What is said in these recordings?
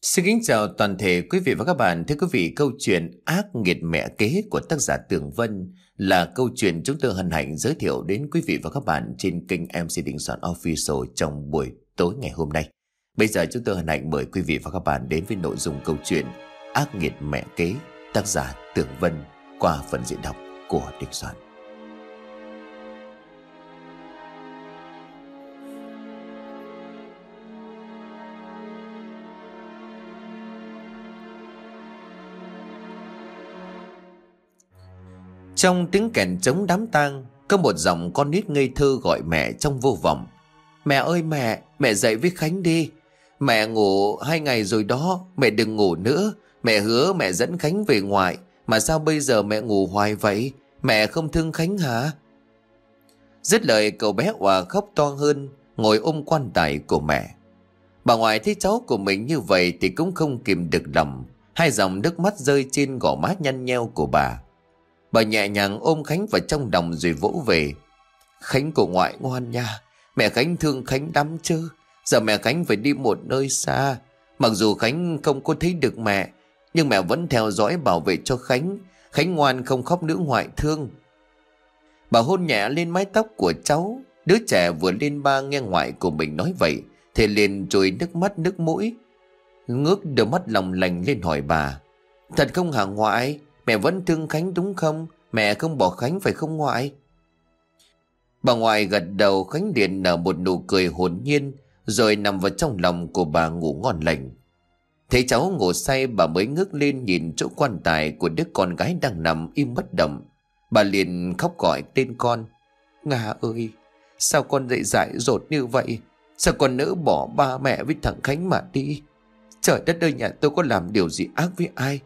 Xin kính chào toàn thể quý vị và các bạn. Thưa quý vị, câu chuyện Ác nghiệt mẹ kế của tác giả Tường Vân là câu chuyện chúng tôi hân hạnh giới thiệu đến quý vị và các bạn trên kênh MC Đình Soạn Official trong buổi tối ngày hôm nay. Bây giờ chúng tôi hân hạnh mời quý vị và các bạn đến với nội dung câu chuyện Ác nghiệt mẹ kế, tác giả Tường Vân qua phần diễn đọc của Đình Soạn. Trong tiếng kèn trống đám tang, có một giọng con nít ngây thơ gọi mẹ trong vô vọng. Mẹ ơi mẹ dậy với Khánh đi. Mẹ ngủ 2 ngày rồi đó, mẹ đừng ngủ nữa. Mẹ hứa mẹ dẫn Khánh về ngoại, mà sao bây giờ mẹ ngủ hoài vậy? Mẹ không thương Khánh hả? Dứt lời cậu bé òa khóc to hơn, ngồi ôm quan tài của mẹ. Bà ngoại thấy cháu của mình như vậy thì cũng không kìm được lòng. 2 dòng nước mắt rơi trên gò má nhăn nheo của bà. Bà nhẹ nhàng ôm Khánh vào trong lòng rồi vỗ về. Khánh của ngoại ngoan nha. Mẹ Khánh thương Khánh lắm chứ. Giờ mẹ Khánh phải đi một nơi xa. Mặc dù Khánh không có thấy được mẹ, nhưng mẹ vẫn theo dõi bảo vệ cho Khánh. Khánh ngoan không khóc nữa ngoại thương. Bà hôn nhẹ lên mái tóc của cháu. Đứa trẻ vừa lên 3 nghe ngoại của mình nói vậy thì liền trôi nước mắt nước mũi. Ngước đôi mắt lòng lành lên hỏi bà. Thật không hả ngoại? Mẹ vẫn thương Khánh đúng không? Mẹ không bỏ Khánh phải không ngoại? Bà ngoại gật đầu. Khánh liền nở một nụ cười hồn nhiên, rồi nằm vào trong lòng của bà ngủ ngon lành. Thấy cháu ngủ say, bà mới ngước lên nhìn chỗ quan tài của đứa con gái đang nằm im bất động. Bà liền khóc gọi tên con. Nga ơi, sao con dậy dại dột như vậy? Sao con nỡ bỏ ba mẹ với thằng Khánh mà đi? Trời đất ơi, nhà tôi có làm điều gì ác với ai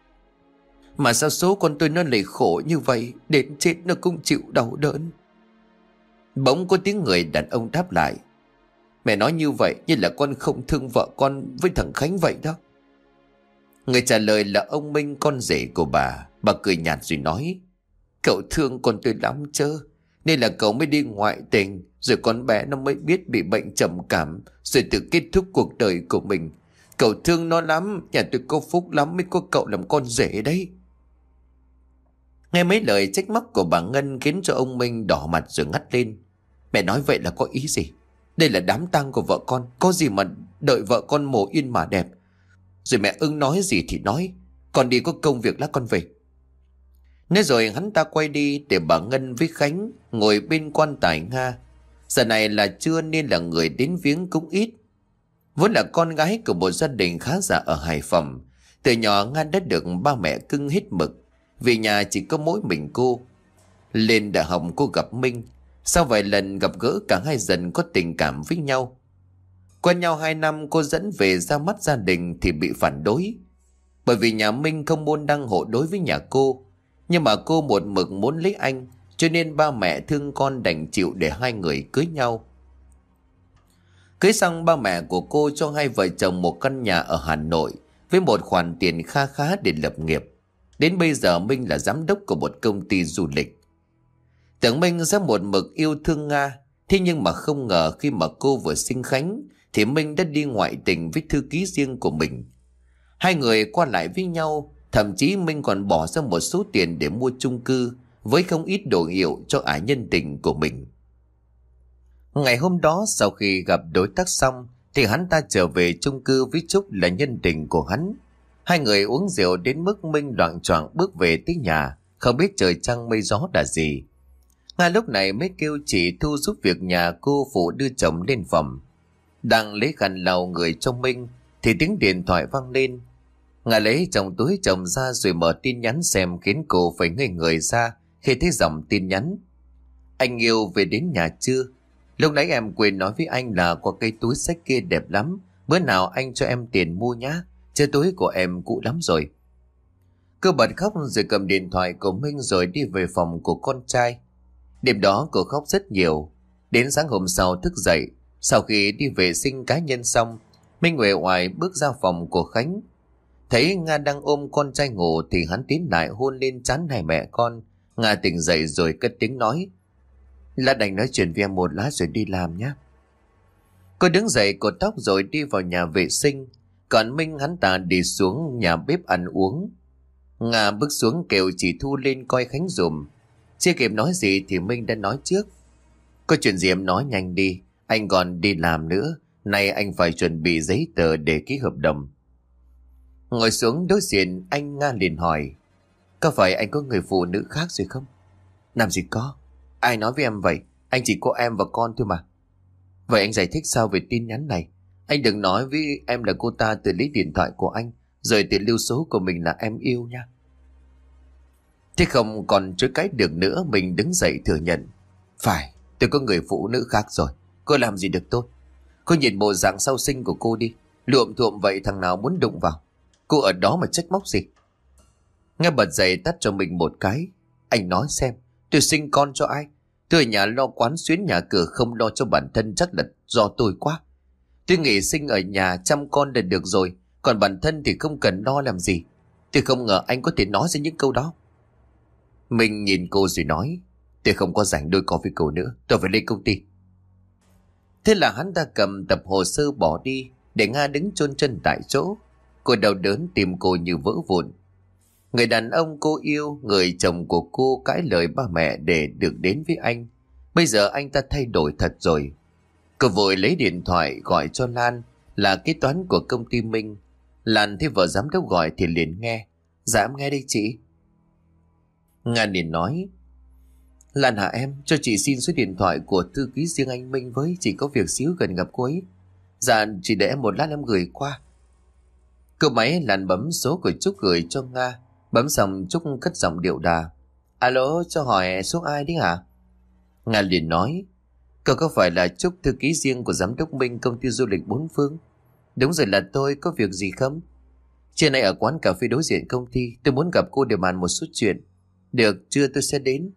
mà sao số con tôi nó lại khổ như vậy, đến chết nó cũng chịu đau đớn. Bỗng có tiếng người đàn ông đáp lại. Mẹ nói như vậy như là con không thương vợ con với thằng Khánh vậy đó. Người trả lời là ông Minh, con rể của bà. Bà cười nhạt rồi nói. Cậu thương con tôi lắm chứ, nên là cậu mới đi ngoại tình, rồi con bé nó mới biết bị bệnh trầm cảm, rồi tự kết thúc cuộc đời của mình. Cậu thương nó lắm, nhà tôi có phúc lắm mới có cậu làm con rể đấy. Nghe mấy lời trách móc của bà Ngân khiến cho ông Minh đỏ mặt rồi ngắt lên. Mẹ nói vậy là có ý gì? Đây là đám tang của vợ con, có gì mà đợi vợ con mồ yên mà đẹp. Rồi mẹ ưng nói gì thì nói, con đi có công việc lát con về. Nói rồi hắn ta quay đi để bà Ngân với Khánh ngồi bên quan tài Nga. Giờ này là trưa nên là người đến viếng cũng ít. Vốn là con gái của một gia đình khá giả ở Hải Phòng, từ nhỏ Nga đã được ba mẹ cưng hết mực. Vì nhà chỉ có mỗi mình cô. Lên đại học cô gặp Minh. Sau vài lần gặp gỡ, cả hai dần có tình cảm với nhau. Quen nhau 2 năm, cô dẫn về ra mắt gia đình thì bị phản đối. Bởi vì nhà Minh không môn đăng hộ đối với nhà cô. Nhưng mà cô một mực muốn lấy anh, cho nên ba mẹ thương con đành chịu để hai người cưới nhau. Cưới xong, ba mẹ của cô cho hai vợ chồng một căn nhà ở Hà Nội với một khoản tiền kha khá để lập nghiệp. Đến bây giờ Minh là giám đốc của một công ty du lịch. Tưởng Minh sẽ một mực yêu thương Nga, thế nhưng mà không ngờ khi mà cô vừa sinh Khánh thì Minh đã đi ngoại tình với thư ký riêng của mình. Hai người qua lại với nhau, thậm chí Minh còn bỏ ra một số tiền để mua chung cư với không ít đồ hiệu cho ả nhân tình của mình. Ngày hôm đó sau khi gặp đối tác xong thì hắn ta trở về chung cư với Trúc là nhân tình của hắn. Hai người uống rượu đến mức Minh loạng choạng bước về tới nhà, không biết trời trăng mây gió là gì. Nga lúc này mới kêu chị Thu giúp việc nhà cô phụ đưa chồng lên phòng. Đang lấy khăn lau người cho Minh thì tiếng điện thoại vang lên. Nga lấy trong túi chồng ra rồi mở tin nhắn xem, khiến cô phải ngây người ra khi thấy dòng tin nhắn. Anh yêu về đến nhà chưa? Lúc nãy em quên nói với anh là có cái túi xách kia đẹp lắm, bữa nào anh cho em tiền mua nhá, chứ túi của em cũ lắm rồi. Cô bật khóc rồi cầm điện thoại của Minh rồi đi về phòng của con trai. Đêm đó cô khóc rất nhiều. Đến sáng hôm sau thức dậy, sau khi đi vệ sinh cá nhân xong, Minh uể oải bước ra phòng của Khánh. Thấy Nga đang ôm con trai ngủ thì hắn tiến lại hôn lên trán hai mẹ con. Nga tỉnh dậy rồi cất tiếng nói. Lát đành nói chuyện với em một lát rồi đi làm nhé. Cô đứng dậy cột tóc rồi đi vào nhà vệ sinh. Còn Minh hắn ta đi xuống nhà bếp ăn uống. Nga bước xuống kêu chị Thu lên coi Khánh dùm. Chưa kịp nói gì thì Minh đã nói trước. Có chuyện gì em nói nhanh đi, anh còn đi làm nữa. Nay anh phải chuẩn bị giấy tờ để ký hợp đồng. Ngồi xuống đối diện anh, Nga liền hỏi: có phải anh có người phụ nữ khác rồi không? Làm gì có, ai nói với em vậy? Anh chỉ có em và con thôi mà. Vậy anh giải thích sao về tin nhắn này? Anh đừng nói với em là cô ta tự lấy điện thoại của anh rồi tự lưu số của mình là em yêu nha. Thế không còn chối cãi được nữa, mình đứng dậy thừa nhận: phải, tôi có người phụ nữ khác rồi. Cô làm gì được tôi? Cô nhìn bộ dạng sau sinh của cô đi, luộm thuộm vậy thằng nào muốn đụng vào. Cô ở đó mà trách móc gì? Nghe bật dậy tắt cho mình một cái. Anh nói xem, tôi sinh con cho ai? Tôi ở nhà lo quán xuyến nhà cửa không lo cho bản thân, chắc là do tôi quá. Tôi nghỉ sinh ở nhà chăm con là được rồi, còn bản thân thì không cần lo làm gì. Tôi không ngờ anh có thể nói ra những câu đó. Mình nhìn cô rồi nói: tôi không có rảnh đôi co với cô nữa, tôi phải lên công ty. Thế là hắn ta cầm tập hồ sơ bỏ đi, để Nga đứng chôn chân tại chỗ. Cô đau đớn, tim cô như vỡ vụn. Người đàn ông cô yêu, người chồng của cô cãi lời ba mẹ để được đến với anh. Bây giờ anh ta thay đổi thật rồi. Cô vội lấy điện thoại gọi cho Lan, là kế toán của công ty Minh. Lan thấy vợ giám đốc gọi thì liền nghe: dạ em nghe đây chị. Nga liền nói: Lan hả em, cho chị xin số điện thoại của thư ký riêng anh Minh với, chị có việc xíu cần gặp cô ấy. Dạ chị để em một lát em gửi qua. Cô máy Lan bấm số của Trúc gửi cho Nga. Bấm xong Trúc cất giọng điệu đà: alo, cho hỏi số ai đấy hả? Nga liền nói: cậu có phải là Trúc, thư ký riêng của giám đốc Minh công ty du lịch Bốn Phương? Đúng rồi, là tôi, có việc gì không? Trưa nay ở quán cà phê đối diện công ty, tôi muốn gặp cô để bàn một số chuyện. Được, trưa tôi sẽ đến.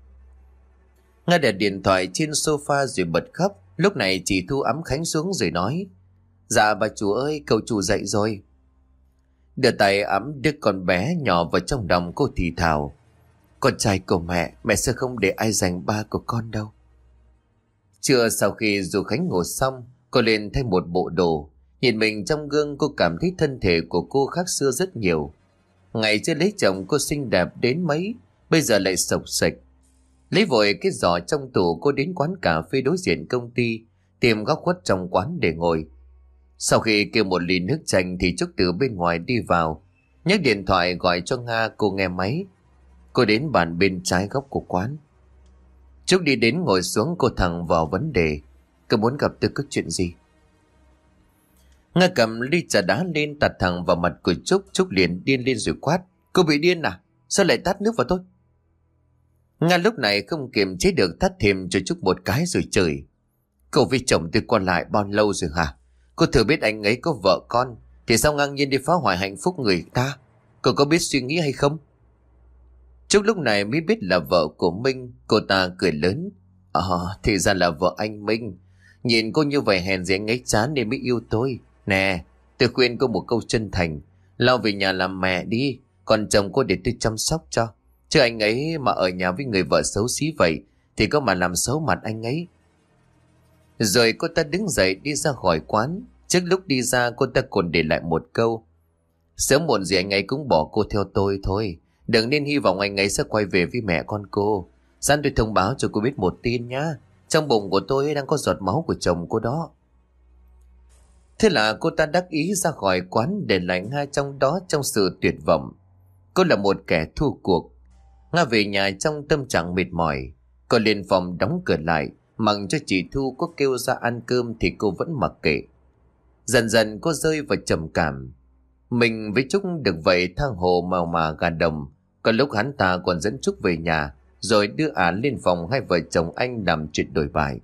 Nga đặt điện thoại trên sofa rồi bật khóc. Lúc này chị Thu ẵm Khánh xuống rồi nói: dạ bà chủ ơi, cậu chủ dậy rồi. Đưa tay ẵm đứa con bé nhỏ vào trong lòng cô thì thào: con trai của mẹ sẽ không để ai giành ba của con đâu. Trưa sau khi dù Khánh ngủ xong, cô lên thay một bộ đồ. Nhìn mình trong gương, cô cảm thấy thân thể của cô khác xưa rất nhiều. Ngày chưa lấy chồng cô xinh đẹp đến mấy, bây giờ lại xộc xệch. Lấy vội cái giỏ trong tủ, cô đến quán cà phê đối diện công ty, tìm góc khuất trong quán để ngồi. Sau khi kêu một ly nước chanh thì Trúc từ bên ngoài đi vào, nhấc điện thoại gọi cho Nga. Cô nghe máy. Cô đến bàn bên trái góc của quán. Trúc đi đến ngồi xuống, cô thẳng vào vấn đề: cô muốn gặp tôi có chuyện gì? Nga cầm ly trà đá lên tạt thẳng vào mặt của Trúc. Trúc liền điên lên rồi quát: cô bị điên à? Sao lại tát nước vào tôi? Nga lúc này không kiềm chế được tát thêm cho Trúc một cái rồi chửi: cậu với chồng tôi qua lại bao lâu rồi hả? Cô thừa biết anh ấy có vợ con thì sao ngang nhiên đi phá hoại hạnh phúc người ta? Cô có biết suy nghĩ hay không? Trúc lúc này mới biết là vợ của Minh. Cô ta cười lớn: thì ra là vợ anh Minh. Nhìn cô như vậy hèn gì anh ấy chán nên mới yêu tôi. Nè, tôi khuyên cô một câu chân thành: lao về nhà làm mẹ đi, còn chồng cô để tôi chăm sóc cho. Chứ anh ấy mà ở nhà với người vợ xấu xí vậy thì có mà làm xấu mặt anh ấy. Rồi cô ta đứng dậy đi ra khỏi quán. Trước lúc đi ra, cô ta còn để lại một câu: sớm muộn gì anh ấy cũng bỏ cô theo tôi thôi. Đừng nên hy vọng anh ấy sẽ quay về với mẹ con cô. Sẵn tôi thông báo cho cô biết một tin nhá. Trong bụng của tôi đang có giọt máu của chồng cô đó. Thế là cô ta đắc ý ra khỏi quán, để lại Nga trong đó trong sự tuyệt vọng. Cô là một kẻ thua cuộc. Nga về nhà trong tâm trạng mệt mỏi. Cô lên phòng đóng cửa lại, mặc cho chị Thu có kêu ra ăn cơm thì cô vẫn mặc kệ. Dần dần cô rơi vào trầm cảm. Mình với Trúc được vậy thang hồ màu mà gà đồng. Có lúc hắn ta còn dẫn Trúc về nhà, rồi đưa ả lên phòng hai vợ chồng anh làm chuyện đổi bại.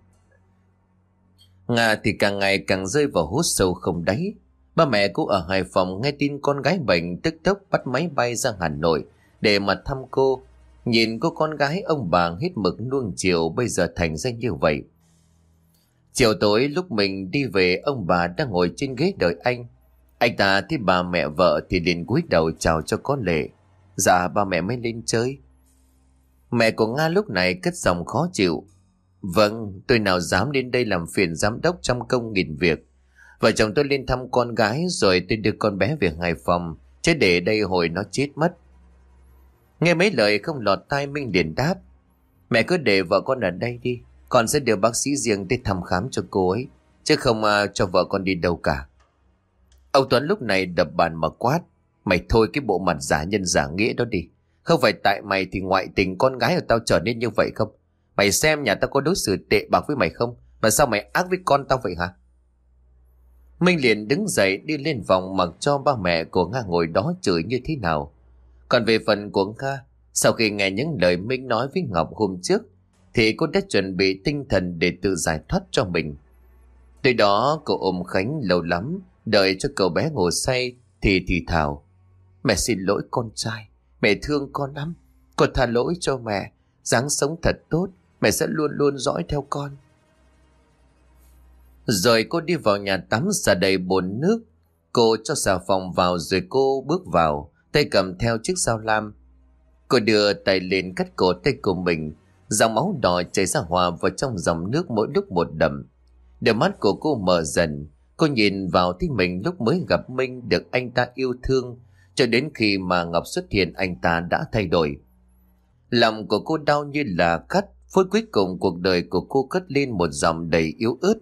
Nga thì càng ngày càng rơi vào hút sâu không đáy. Ba mẹ cô ở Hải Phòng nghe tin con gái bệnh, tức tốc bắt máy bay ra Hà Nội để mà thăm cô. Nhìn cô con gái ông bà hết mực nuông chiều bây giờ thành ra như vậy. Chiều tối lúc mình đi về, ông bà đang ngồi trên ghế đợi anh. Anh ta thấy bà mẹ vợ thì liền cúi đầu chào cho có lễ. Dạ ba mẹ mới lên chơi. Mẹ của Nga lúc này cất giọng khó chịu: vâng, tôi nào dám đến đây làm phiền giám đốc trăm công nghìn việc. Vợ chồng tôi lên thăm con gái rồi tôi đưa con bé về Hải Phòng, chứ để đây hồi nó chết mất. Nghe mấy lời không lọt tai, Minh liền đáp: Mẹ cứ để vợ con ở đây đi, con sẽ đưa bác sĩ riêng tới thăm khám cho cô ấy, chứ không cho vợ con đi đâu cả. Ông Tuấn lúc này đập bàn mà quát: Mày thôi cái bộ mặt giả nhân giả nghĩa đó đi. Không phải tại mày thì ngoại tình con gái của tao trở nên như vậy không? Mày xem nhà tao có đối xử tệ bạc với mày không? Mà sao mày ác với con tao vậy hả? Minh liền đứng dậy đi lên phòng, mặc cho ba mẹ của Nga ngồi đó chửi như thế nào. Còn về phần của Nga, sau khi nghe những lời Minh nói với Ngọc hôm trước, thì cô đã chuẩn bị tinh thần để tự giải thoát cho mình. Từ đó cô ôm Khánh lâu lắm, đợi cho cậu bé ngủ say thì thào: Mẹ xin lỗi con trai, mẹ thương con lắm, con tha lỗi cho mẹ, ráng sống thật tốt, mẹ sẽ luôn luôn dõi theo con. Rồi cô đi vào nhà tắm xả đầy bồn nước. Cô cho xà phòng vào rồi cô bước vào, tay cầm theo chiếc dao lam. Cô đưa tay lên cắt cổ tay của mình, dòng máu đỏ chảy ra hòa vào trong dòng nước mỗi lúc một đậm. Đôi mắt của cô mở dần, cô nhìn vào thấy mình lúc mới gặp Minh được anh ta yêu thương, cho đến khi mà Ngọc xuất hiện anh ta đã thay đổi. Lòng của cô đau như là cắt, phút cuối cùng cuộc đời của cô cất lên một dòng đầy yếu ớt.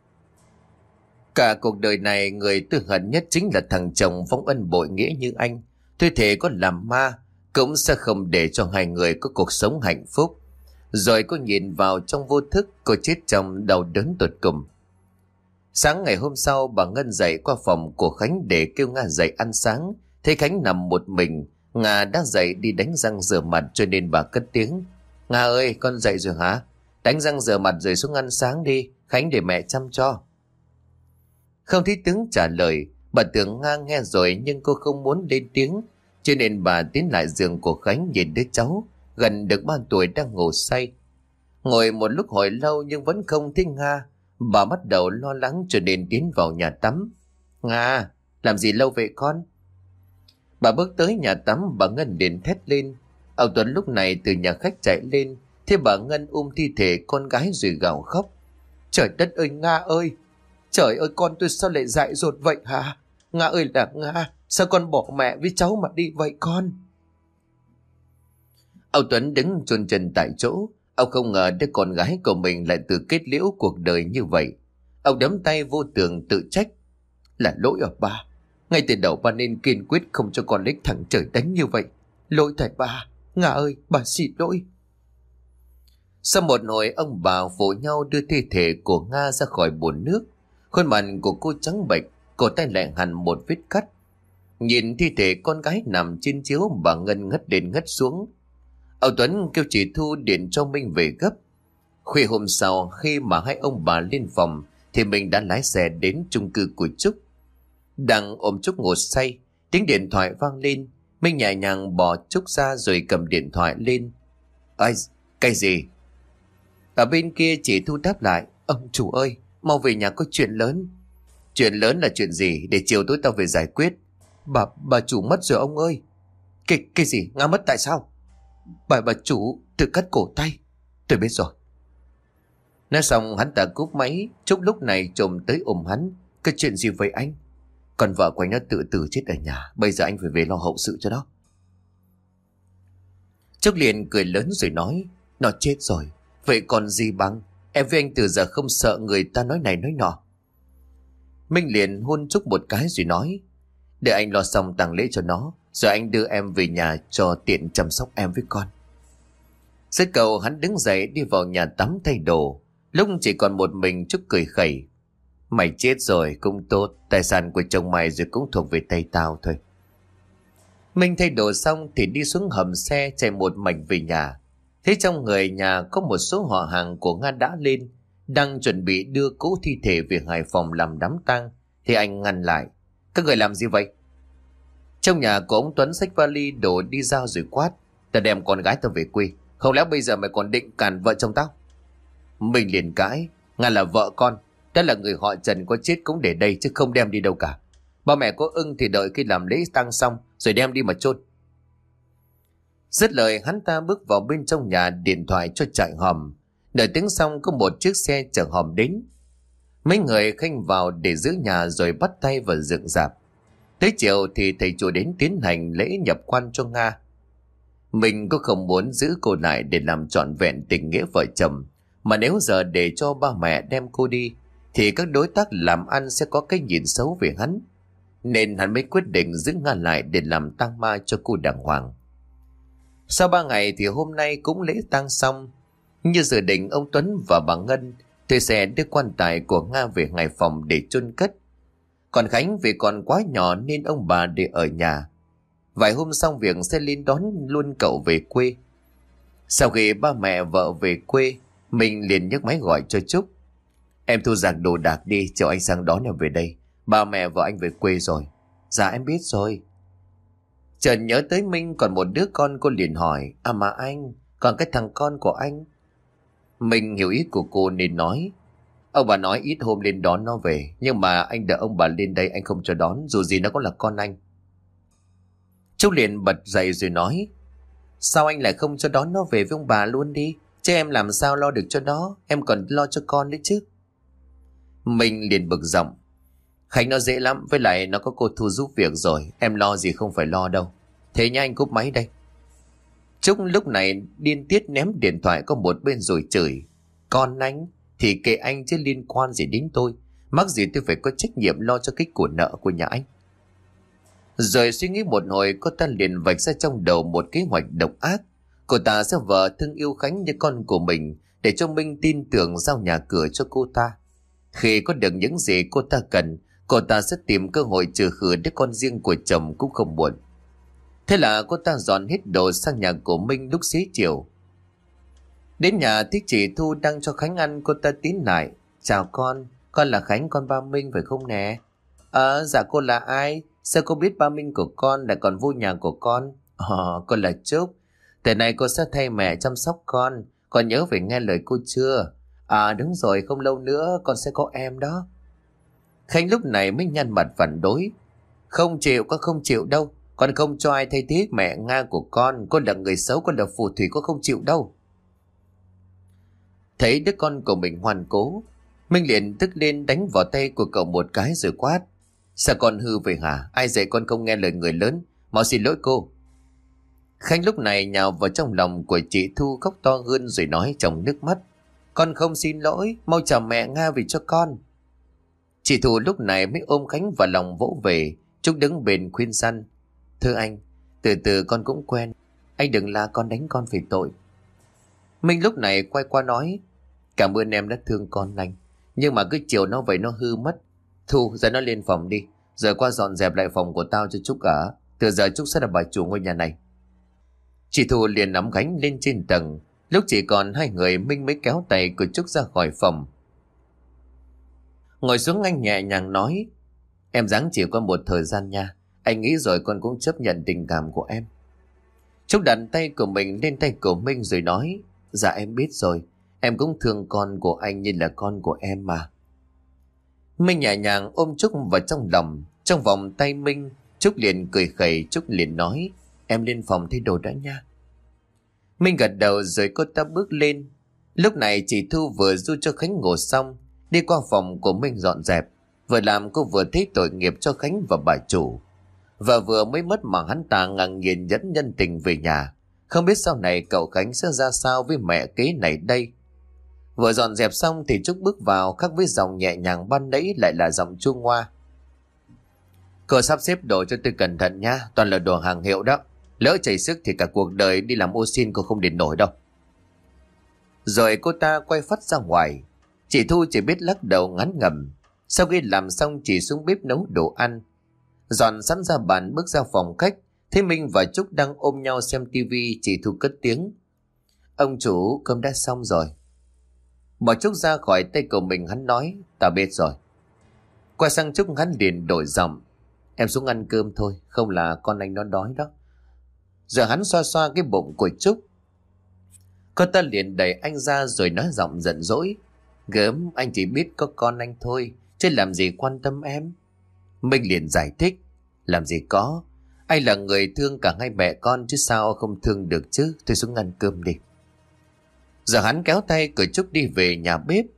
Cả cuộc đời này người tôi hận nhất chính là thằng chồng vong ân bội nghĩa như anh. Tôi thề có làm ma cũng sẽ không để cho hai người có cuộc sống hạnh phúc. Rồi cô nhìn vào trong vô thức, cô chết trong đau đớn tột cùng. Sáng ngày hôm sau, bà Ngân dậy qua phòng của Khánh để kêu Nga dậy ăn sáng. Thấy Khánh nằm một mình, Nga đã dậy đi đánh răng rửa mặt, cho nên bà cất tiếng: Nga ơi, con dậy rồi hả? Đánh răng rửa mặt rồi xuống ăn sáng đi, Khánh để mẹ chăm cho. Không thấy tiếng trả lời, bà tưởng Nga nghe rồi nhưng cô không muốn lên tiếng, cho nên bà tiến lại giường của Khánh nhìn đứa cháu gần được 3 tuổi đang ngủ say. Ngồi một lúc hồi lâu nhưng vẫn không thấy Nga, bà bắt đầu lo lắng cho nên tiến vào nhà tắm. Nga, làm gì lâu vậy con? Bà bước tới nhà tắm, bà Ngân liền thét lên. Ông Tuấn lúc này từ nhà khách chạy lên, thấy bà Ngân ôm thi thể con gái rồi gào khóc: Trời đất ơi Nga ơi! Trời ơi, con tôi sao lại dại dột vậy hả? Nga ơi là Nga, sao con bỏ mẹ với cháu mà đi vậy con? Ông Tuấn đứng chôn chân tại chỗ. Ông không ngờ đứa con gái của mình lại tự kết liễu cuộc đời như vậy. Ông đấm tay vô tường tự trách: Là lỗi ở ba. Ngay từ đầu ba nên kiên quyết không cho con lấy thằng trời đánh như vậy. Lỗi tại ba. Nga ơi, bà xin lỗi. Sau một hồi, ông bà vỗ nhau đưa thi thể của Nga ra khỏi bồn nước. Khuôn mặt của cô trắng bệch, cổ tay lại hằn một vết cắt. Nhìn thi thể con gái nằm trên chiếu, bà Ngân ngất lên ngất xuống. Ông Tuấn kêu chị Thu điện cho Minh về gấp. Khuya hôm sau, khi mà hai ông bà lên phòng thì mình đã lái xe đến chung cư của Trúc. Đang ôm Trúc ngồi say, tiếng điện thoại vang lên. Minh nhẹ nhàng bỏ Trúc ra rồi cầm điện thoại lên. Ây, cái gì? Ở bên kia chị Thu đáp lại: Ông chủ ơi, mau về nhà có chuyện lớn. Chuyện lớn là chuyện gì? Để chiều tối tao về giải quyết. Bà chủ mất rồi ông ơi. Cái gì? Nga mất tại sao? Bà chủ tự cắt cổ tay. Tôi biết rồi. Nói xong hắn ta cúp máy. Trúc lúc này trồm tới ôm hắn: Cái chuyện gì vậy anh? Còn vợ của anh nó tự tử chết ở nhà, bây giờ anh phải về lo hậu sự cho nó. Trúc liền cười lớn rồi nói: Nó chết rồi, vậy còn gì bằng. Em với anh từ giờ không sợ người ta nói này nói nọ. Minh liền hôn Trúc một cái rồi nói: Để anh lo xong tang lễ cho nó, rồi anh đưa em về nhà cho tiện chăm sóc em với con. Dứt câu hắn đứng dậy đi vào nhà tắm thay đồ. Lúc chỉ còn một mình, Trúc cười khẩy: Mày chết rồi cũng tốt, tài sản của chồng mày rồi cũng thuộc về tay tao thôi. Minh thay đồ xong thì đi xuống hầm xe chạy một mạch về nhà. Thế trong người nhà có một số họ hàng của Nga đã lên, đang chuẩn bị đưa cỗ thi thể về Hải Phòng làm đám tang, thì anh ngăn lại: Các người làm gì vậy? Trong nhà của ông Tuấn xách vali đổ đi ra rồi quát: Tao đem con gái tao về quê, không lẽ bây giờ mày còn định cản vợ chồng tao? Mình liền cãi: Nga là vợ con, đó là người họ Trần, có chết cũng để đây chứ không đem đi đâu cả. Ba mẹ có ưng thì đợi khi làm lễ tang xong rồi đem đi mà chôn. Dứt lời hắn ta bước vào bên trong nhà, điện thoại cho trại hòm. Đợi tiếng xong có một chiếc xe chở hòm đến. Mấy người Khanh vào để giữ nhà rồi bắt tay vào dựng rạp. Tới chiều thì thầy chùa đến tiến hành lễ nhập quan cho Nga. Mình có không muốn giữ cô lại để làm trọn vẹn tình nghĩa vợ chồng, mà nếu giờ để cho ba mẹ đem cô đi thì các đối tác làm ăn sẽ có cái nhìn xấu về hắn. Nên hắn mới quyết định giữ Nga lại để làm tang ma cho cô đàng hoàng. Sau 3 ngày thì hôm nay cũng lễ tang xong. Như dự định, ông Tuấn và bà Ngân thuê xe đưa quan tài của Nga về Hải Phòng để chôn cất. Còn Khánh vì còn quá nhỏ nên ông bà để ở nhà. Vài hôm xong việc sẽ lên đón luôn cậu về quê. Sau khi ba mẹ vợ về quê, mình liền nhấc máy gọi cho Trúc. Em thu dọn đồ đạc đi, chiều anh sang đón em về đây. Ba mẹ vợ anh về quê rồi. Dạ em biết rồi. Chợt nhớ tới Minh còn một đứa con, cô liền hỏi. À mà anh, còn cái thằng con của anh? Mình hiểu ý của cô nên nói. Ông bà nói ít hôm lên đón nó về, nhưng mà anh đợi ông bà lên đây anh không cho đón, dù gì nó cũng là con anh. Trúc liền bật dậy rồi nói. Sao anh lại không cho đón nó về với ông bà luôn đi? Chứ em làm sao lo được cho nó, em còn lo cho con nữa chứ. Mình liền bực giọng. Khánh nó dễ lắm, với lại nó có cô Thu giúp việc rồi, em lo gì không phải lo đâu. Thế nhá, anh cúp máy đây. Trúc lúc này điên tiết ném điện thoại qua một bên rồi chửi. Con anh thì kệ anh chứ liên quan gì đến tôi. Mắc gì tôi phải có trách nhiệm lo cho cái của nợ của nhà anh. Rồi suy nghĩ một hồi, cô ta liền vạch ra trong đầu một kế hoạch độc ác. Cô ta sẽ vợ thương yêu Khánh như con của mình, để cho Minh tin tưởng giao nhà cửa cho cô ta. Khi có được những gì cô ta cần, cô ta sẽ tìm cơ hội trừ khử đứa con riêng của chồng cũng không muộn. Thế là cô ta dọn hết đồ sang nhà của Minh lúc xế chiều. Đến nhà thấy chị Thu đang cho Khánh ăn, cô ta tín lại. Chào con là Khánh, con ba Minh phải không nè? Dạ cô là ai? Sao cô biết ba Minh của con lại còn vô nhà của con? Con là Trúc. Từ nay cô sẽ thay mẹ chăm sóc con nhớ phải nghe lời cô chưa? Đúng rồi, không lâu nữa con sẽ có em đó. Khánh lúc này mới nhăn mặt phản đối. Không chịu, con không chịu đâu. Con không cho ai thay thế mẹ Nga của con là người xấu, con là phù thủy, con không chịu đâu. Thấy đứa con của mình ngoan cố, Minh liền tức lên đánh vào tay của cậu một cái rồi quát. Sao con hư vậy hả? Ai dạy con không nghe lời người lớn? Mau xin lỗi cô. Khánh lúc này nhào vào trong lòng của chị Thu khóc to hơn rồi nói trong nước mắt. Con không xin lỗi, mau chào mẹ Nga vì cho con. Chị Thu lúc này mới ôm Khánh vào lòng vỗ về. Trúc đứng bên khuyên răn. Thưa anh, từ từ con cũng quen. Anh đừng la con, đánh con phải tội. Minh lúc này quay qua nói. Cảm ơn em đã thương con anh, nhưng mà cứ chiều nó vậy nó hư mất. Thu, dẫn nó lên phòng đi, rồi qua dọn dẹp lại phòng của tao cho Trúc ở. Từ giờ Trúc sẽ là bà chủ ngôi nhà này. Chị Thu liền nắm Khánh lên trên tầng. Lúc chỉ còn hai người, Minh mới kéo tay của Trúc ra khỏi phòng. Ngồi xuống anh nhẹ nhàng nói. Em ráng chịu con một thời gian nha. Anh nghĩ rồi con cũng chấp nhận tình cảm của em. Trúc đặt tay của mình lên tay của Minh rồi nói. Dạ em biết rồi. Em cũng thương con của anh như là con của em mà. Minh nhẹ nhàng ôm Trúc vào trong lòng. Trong vòng tay Minh, Trúc liền cười khẩy. Trúc liền nói. Em lên phòng thay đồ đã nha. Minh gật đầu rồi cô ta bước lên. Lúc này chị Thu vừa du cho Khánh ngủ xong, đi qua phòng của Minh dọn dẹp. Vừa làm cô vừa thấy tội nghiệp cho Khánh và bà chủ. Và vừa mới mất mà hắn ta ngang nhiên dẫn nhân tình về nhà. Không biết sau này cậu Khánh sẽ ra sao với mẹ kế này đây. Vừa dọn dẹp xong thì Trúc bước vào, khác với giọng nhẹ nhàng ban nãy lại là giọng chua ngoa. Cô sắp xếp đồ cho tôi cẩn thận nha, toàn là đồ hàng hiệu đó. Lỡ chảy sức thì cả cuộc đời đi làm ô xin cô không đền nổi đâu. Rồi cô ta quay phắt ra ngoài. Chị Thu chỉ biết lắc đầu ngán ngẩm. Sau khi làm xong chị xuống bếp nấu đồ ăn. Dọn sẵn ra bàn bước ra phòng khách. Thấy Minh và Trúc đang ôm nhau xem tivi, chị Thu cất tiếng. Ông chủ, cơm đã xong rồi. Bỏ Trúc ra khỏi tay của mình, hắn nói. Ta biết rồi. Qua sang Trúc hắn liền đổi giọng. Em xuống ăn cơm thôi, không là con anh nó đói đó. Giờ hắn xoa xoa cái bụng của Trúc. Cô ta liền đẩy anh ra rồi nói giọng giận dỗi. Gớm, anh chỉ biết có con anh thôi, chứ làm gì quan tâm em. Minh liền giải thích. Làm gì có, anh là người thương cả hai mẹ con chứ sao không thương được chứ. Thôi xuống ăn cơm đi. Giờ hắn kéo tay của Trúc đi về nhà bếp.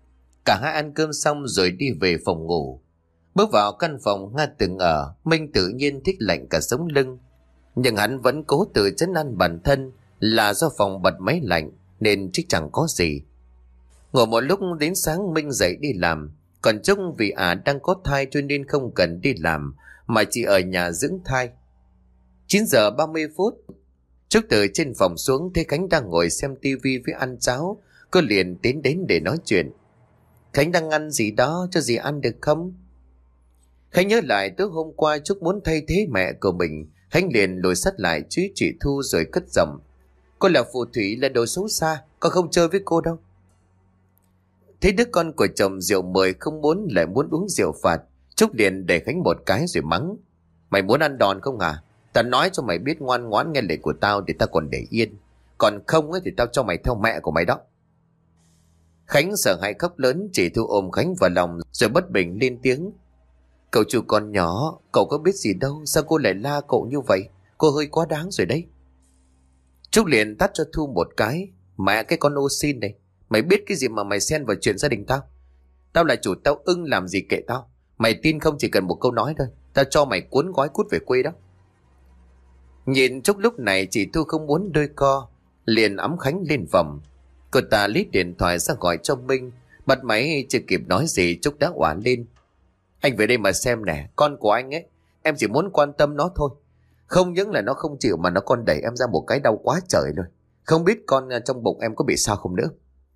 Cả hai ăn cơm xong rồi đi về phòng ngủ. Bước vào căn phòng Nga từng ở, Minh tự nhiên thích lạnh cả sống lưng. Nhưng hắn vẫn cố tự trấn an bản thân là do phòng bật máy lạnh nên chứ chẳng có gì. Ngồi một lúc đến sáng Minh dậy đi làm. Còn Trúc vì đang có thai cho nên không cần đi làm mà chỉ ở nhà dưỡng thai. 9 giờ 30 phút, Trúc từ trên phòng xuống thấy Khánh đang ngồi xem tivi với ăn cháo. Cô liền tiến đến để nói chuyện. Khánh đang ăn gì đó, cho dì ăn được không? Khánh nhớ lại tối hôm qua Trúc muốn thay thế mẹ của mình. Khánh liền lùi sát lại chứ chị Thu rồi cất giọng. Cô là phù thủy, là đồ xấu xa, con không chơi với cô đâu. Thấy đứa con của chồng rượu mời không muốn lại muốn uống rượu phạt, Trúc liền để Khánh một cái rồi mắng. Mày muốn ăn đòn không à? Tao nói cho mày biết ngoan ngoãn nghe lời của tao thì tao còn để yên. Còn không ấy thì tao cho mày theo mẹ của mày đó. Khánh sợ hãi khóc lớn, chị Thu ôm Khánh vào lòng rồi bất bình lên tiếng. Cậu chủ con nhỏ, cậu có biết gì đâu, sao cô lại la cậu như vậy? Cô hơi quá đáng rồi đấy. Trúc liền tát cho Thu một cái. Mẹ cái con ô xin này, mày biết cái gì mà mày xen vào chuyện gia đình tao? Tao là chủ, tao ưng làm gì kệ tao. Mày tin không, chỉ cần một câu nói thôi, tao cho mày cuốn gói cút về quê đó. Nhìn Trúc lúc này chị Thu không muốn đôi co, liền ẵm Khánh lên phòng. Cô ta lấy điện thoại ra gọi cho Minh. Bắt máy chưa kịp nói gì Trúc đã oán lên. Anh về đây mà xem nè, con của anh ấy, em chỉ muốn quan tâm nó thôi. Không những là nó không chịu mà nó còn đẩy em ra một cái đau quá trời rồi. Không biết con trong bụng em có bị sao không nữa.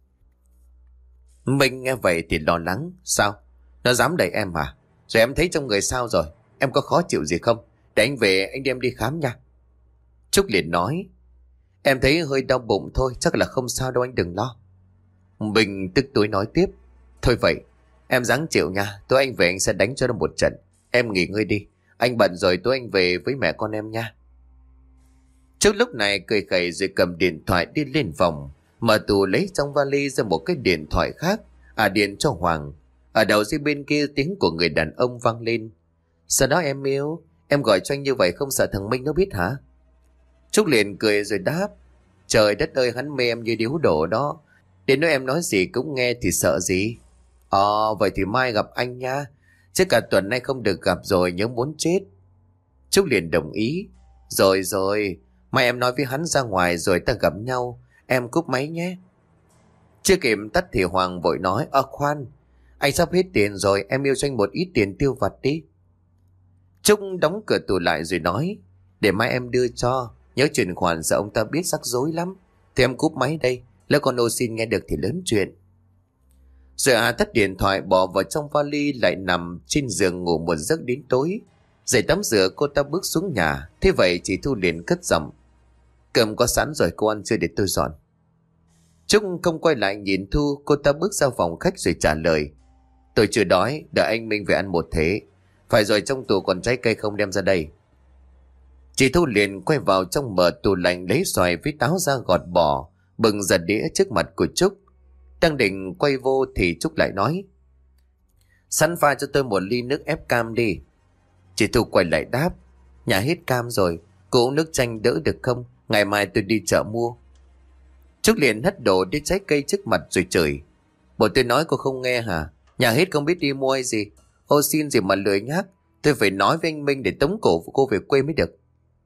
Minh nghe vậy thì lo lắng. Sao? Nó dám đẩy em à? Rồi em thấy trong người sao rồi? Em có khó chịu gì không? Để anh về anh đem đi khám nha. Trúc liền nói. Em thấy hơi đau bụng thôi, chắc là không sao đâu, anh đừng lo. Minh tức tối nói tiếp. Thôi vậy, em ráng chịu nha, tối anh về anh sẽ đánh cho nó một trận. Em nghỉ ngơi đi, anh bận rồi, tối anh về với mẹ con em nha. Trước lúc này cười khẩy rồi cầm điện thoại đi lên phòng, mở tủ lấy trong vali ra một cái điện thoại khác, điện cho Hoàng. Ở đầu dây bên kia tiếng của người đàn ông vang lên. Sao đó em yêu, em gọi cho anh như vậy không sợ thằng Minh nó biết hả? Trúc liền cười rồi đáp. Trời đất ơi, hắn mê em như điếu đổ đó. Đến nỗi em nói gì cũng nghe thì sợ gì. Vậy thì mai gặp anh nha. Chứ cả tuần nay không được gặp rồi, nhớ muốn chết. Trúc liền đồng ý. Rồi, mai em nói với hắn ra ngoài rồi ta gặp nhau. Em cúp máy nhé. Chưa kịp tắt thì Hoàng vội nói. Khoan, anh sắp hết tiền rồi, em yêu cho anh một ít tiền tiêu vặt đi. Trúc đóng cửa tủ lại rồi nói. Để mai em đưa cho. Nhớ chuyển khoản sợ ông ta biết rắc rối lắm. Thì em cúp máy đây. Lỡ con ô xin nghe được thì lớn chuyện. Rồi tắt điện thoại bỏ vào trong vali, lại nằm trên giường ngủ một giấc đến tối. Dậy tắm rửa cô ta bước xuống nhà. Thế vậy chị Thu liền cất giọng. Cơm có sẵn rồi, cô ăn chưa để tôi dọn. Trúc không quay lại nhìn Thu. Cô ta bước ra phòng khách rồi trả lời. Tôi chưa đói, đợi anh Minh về ăn một thế. Phải rồi, trong tủ còn trái cây không đem ra đây. Chị Thu liền quay vào trong mở tủ lạnh lấy xoài với táo ra gọt bỏ, bừng giật đĩa trước mặt của Trúc. Đang định quay vô thì Trúc lại nói. Sẵn pha cho tôi một ly nước ép cam đi. Chị Thu quay lại đáp. Nhà hết cam rồi, cô uống nước chanh đỡ được không? Ngày mai tôi đi chợ mua. Trúc liền hất đổ đĩa trái cây trước mặt rồi chửi. Bộ tôi nói cô không nghe hả? Nhà hết không biết đi mua hay gì? Ô xin gì mà lười nhác. Tôi phải nói với anh Minh để tống cổ cô về quê mới được.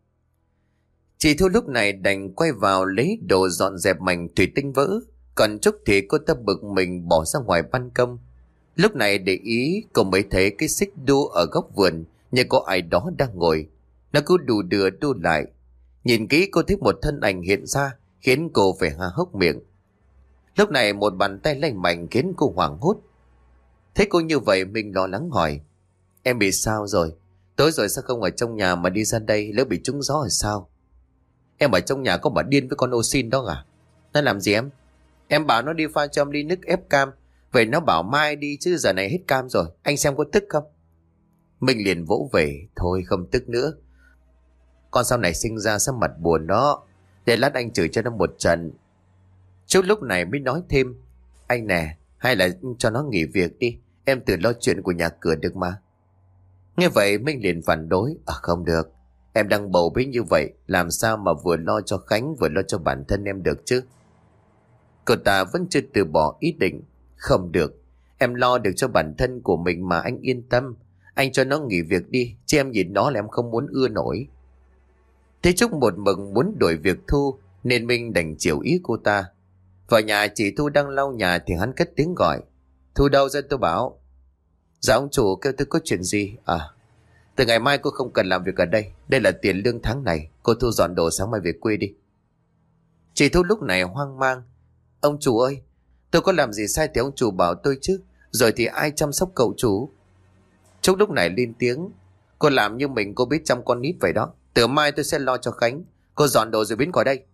Chị Thu lúc này đành quay vào lấy đồ dọn dẹp mảnh thủy tinh vỡ. Còn Trúc thì cô ta bực mình bỏ ra ngoài ban công. Lúc này để ý cô mới thấy cái xích đu ở góc vườn, như có ai đó đang ngồi. Nó cứ đù đưa đu lại. Nhìn kỹ cô thấy một thân ảnh hiện ra, khiến cô phải há hốc miệng. Lúc này một bàn tay lanh mạnh khiến cô hoảng hốt. Thấy cô như vậy mình lo lắng hỏi. Em bị sao rồi? Tối rồi sao không ở trong nhà mà đi ra đây, lỡ bị trúng gió hay sao? Em ở trong nhà có bà điên với con ô xin đó à? Nó làm gì em? Em bảo nó đi pha cho em ly nước ép cam. Vậy nó bảo mai đi chứ giờ này hết cam rồi. Anh xem có tức không? Mình liền vỗ về. Thôi không tức nữa. Con sau này sinh ra sao mặt buồn đó. Để lát anh chửi cho nó một trận. Chút lúc này mới nói thêm. Anh nè, hay là cho nó nghỉ việc đi. Em tự lo chuyện của nhà cửa được mà. Nghe vậy Minh liền phản đối. Không được. Em đang bầu bí như vậy, làm sao mà vừa lo cho Khánh vừa lo cho bản thân em được chứ? Cô ta vẫn chưa từ bỏ ý định. Không được. Em lo được cho bản thân của mình mà, anh yên tâm. Anh cho nó nghỉ việc đi, chứ em nhìn nó là em không muốn ưa nổi. Thế Trúc một mực muốn đổi việc Thu, nên Minh đành chiều ý cô ta. Vào nhà chị Thu đang lau nhà thì hắn cất tiếng gọi. Thu đâu ra tôi bảo. Dạ ông chủ kêu tôi có chuyện gì à? Từ ngày mai cô không cần làm việc ở đây. Đây là tiền lương tháng này. Cô Thu dọn đồ sáng mai về quê đi. Chị Thu lúc này hoang mang. Ông chủ ơi, tôi có làm gì sai thì ông chủ bảo tôi chứ. Rồi thì ai chăm sóc cậu chủ? Trúc lúc này lên tiếng. Cô làm như mình cô biết chăm con nít vậy đó. Từ mai tôi sẽ lo cho Khánh. Cô dọn đồ rồi biến khỏi đây.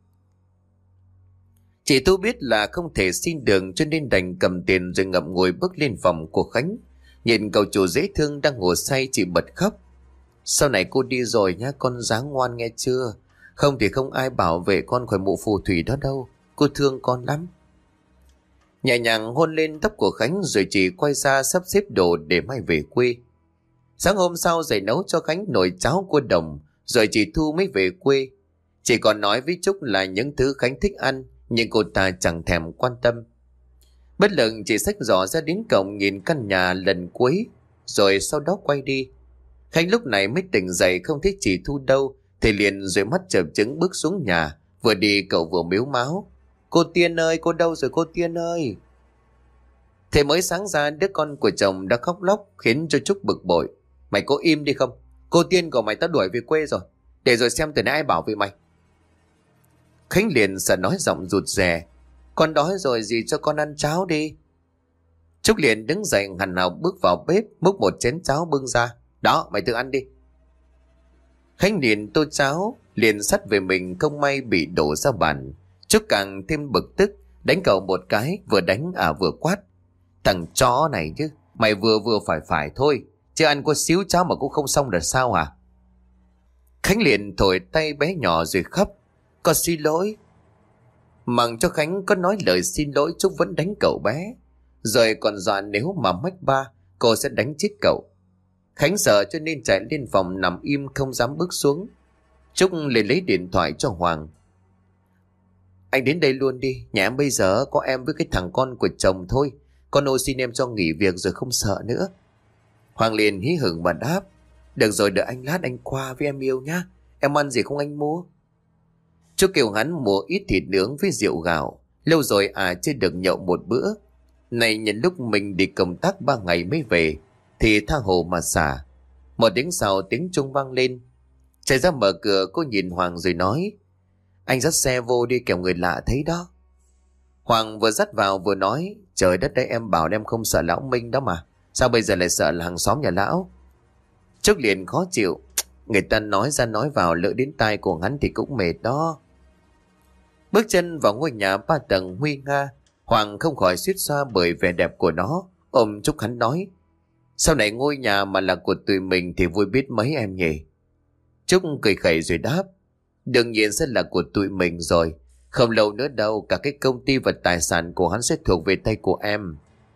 Chị Thu biết là không thể xin đường, cho nên đành cầm tiền rồi ngậm ngùi bước lên phòng của Khánh. Nhìn cậu chủ dễ thương đang ngủ say, chị bật khóc. Sau này cô đi rồi nhá, con ráng ngoan nghe chưa? Không thì không ai bảo vệ con khỏi mụ phù thủy đó đâu. Cô thương con lắm. Nhẹ nhàng hôn lên tóc của Khánh rồi chị quay ra sắp xếp đồ để mai về quê. Sáng hôm sau dậy nấu cho Khánh nồi cháo cua đồng, rồi chị Thu mới về quê. Chị còn nói với Trúc là những thứ Khánh thích ăn, nhưng cô ta chẳng thèm quan tâm. Bất lực chị xách giỏ ra đến cổng nhìn căn nhà lần cuối, rồi sau đó quay đi. Khánh lúc này mới tỉnh dậy không thấy chị Thu đâu, thì liền rồi mắt chợp chững bước xuống nhà. Vừa đi cậu vừa mếu máo. Cô Tiên ơi, cô đâu rồi cô Tiên ơi? Thế mới sáng ra đứa con của chồng đã khóc lóc khiến cho Trúc bực bội. Mày có im đi không? Cô Tiên của mày tao đuổi về quê rồi. Để rồi xem từ nãy ai bảo vệ mày. Khánh liền sợ nói giọng rụt rè. Con đói rồi, gì cho con ăn cháo đi. Trúc liền đứng dậy hằn học bước vào bếp, múc một chén cháo bưng ra. Đó, mày tự ăn đi. Khánh liền tô cháo, liền sắt về mình, không may bị đổ ra bàn. Trúc càng thêm bực tức, đánh cậu một cái, vừa đánh vừa quát. Thằng chó này chứ, mày vừa vừa phải thôi, chứ ăn có xíu cháo mà cũng không xong là sao hả? Khánh liền thổi tay bé nhỏ rồi khóc. Con xin lỗi. Mặc cho Khánh có nói lời xin lỗi, Trúc vẫn đánh cậu bé. Rồi còn dọa nếu mà mách ba, cô sẽ đánh chết cậu. Khánh sợ cho nên chạy lên phòng nằm im không dám bước xuống. Trúc liền lấy điện thoại cho Hoàng. Anh đến đây luôn đi, nhà em bây giờ có em với cái thằng con của chồng thôi. Con ô xin em cho nghỉ việc rồi không sợ nữa. Hoàng liền hí hửng mà đáp. Được rồi, đợi anh lát anh qua với em yêu nhá. Em ăn gì không anh mua? Chú kêu hắn mua ít thịt nướng với rượu gạo. Lâu rồi chưa được nhậu một bữa. Này nhân lúc mình đi công tác 3 ngày mới về, thì tha hồ mà xả. Một tiếng sau tiếng chuông vang lên. Chạy ra mở cửa, cô nhìn Hoàng rồi nói. Anh dắt xe vô đi, kẻo người lạ thấy đó. Hoàng vừa dắt vào vừa nói. Trời đất đấy, em bảo em không sợ lão Minh đó mà. Sao bây giờ lại sợ là hàng xóm nhà lão? Trúc liền khó chịu. Người ta nói ra nói vào lỡ đến tai của hắn thì cũng mệt đó. Bước chân vào ngôi nhà 3 tầng nguy nga, Hoàng không khỏi suýt xoa bởi vẻ đẹp của nó. Ôm Trúc hắn nói. Sau này ngôi nhà mà là của tụi mình thì vui biết mấy em nhỉ? Trúc cười khẩy rồi đáp. Đương nhiên sẽ là của tụi mình rồi. Không lâu nữa đâu, cả cái công ty và tài sản của hắn sẽ thuộc về tay của em.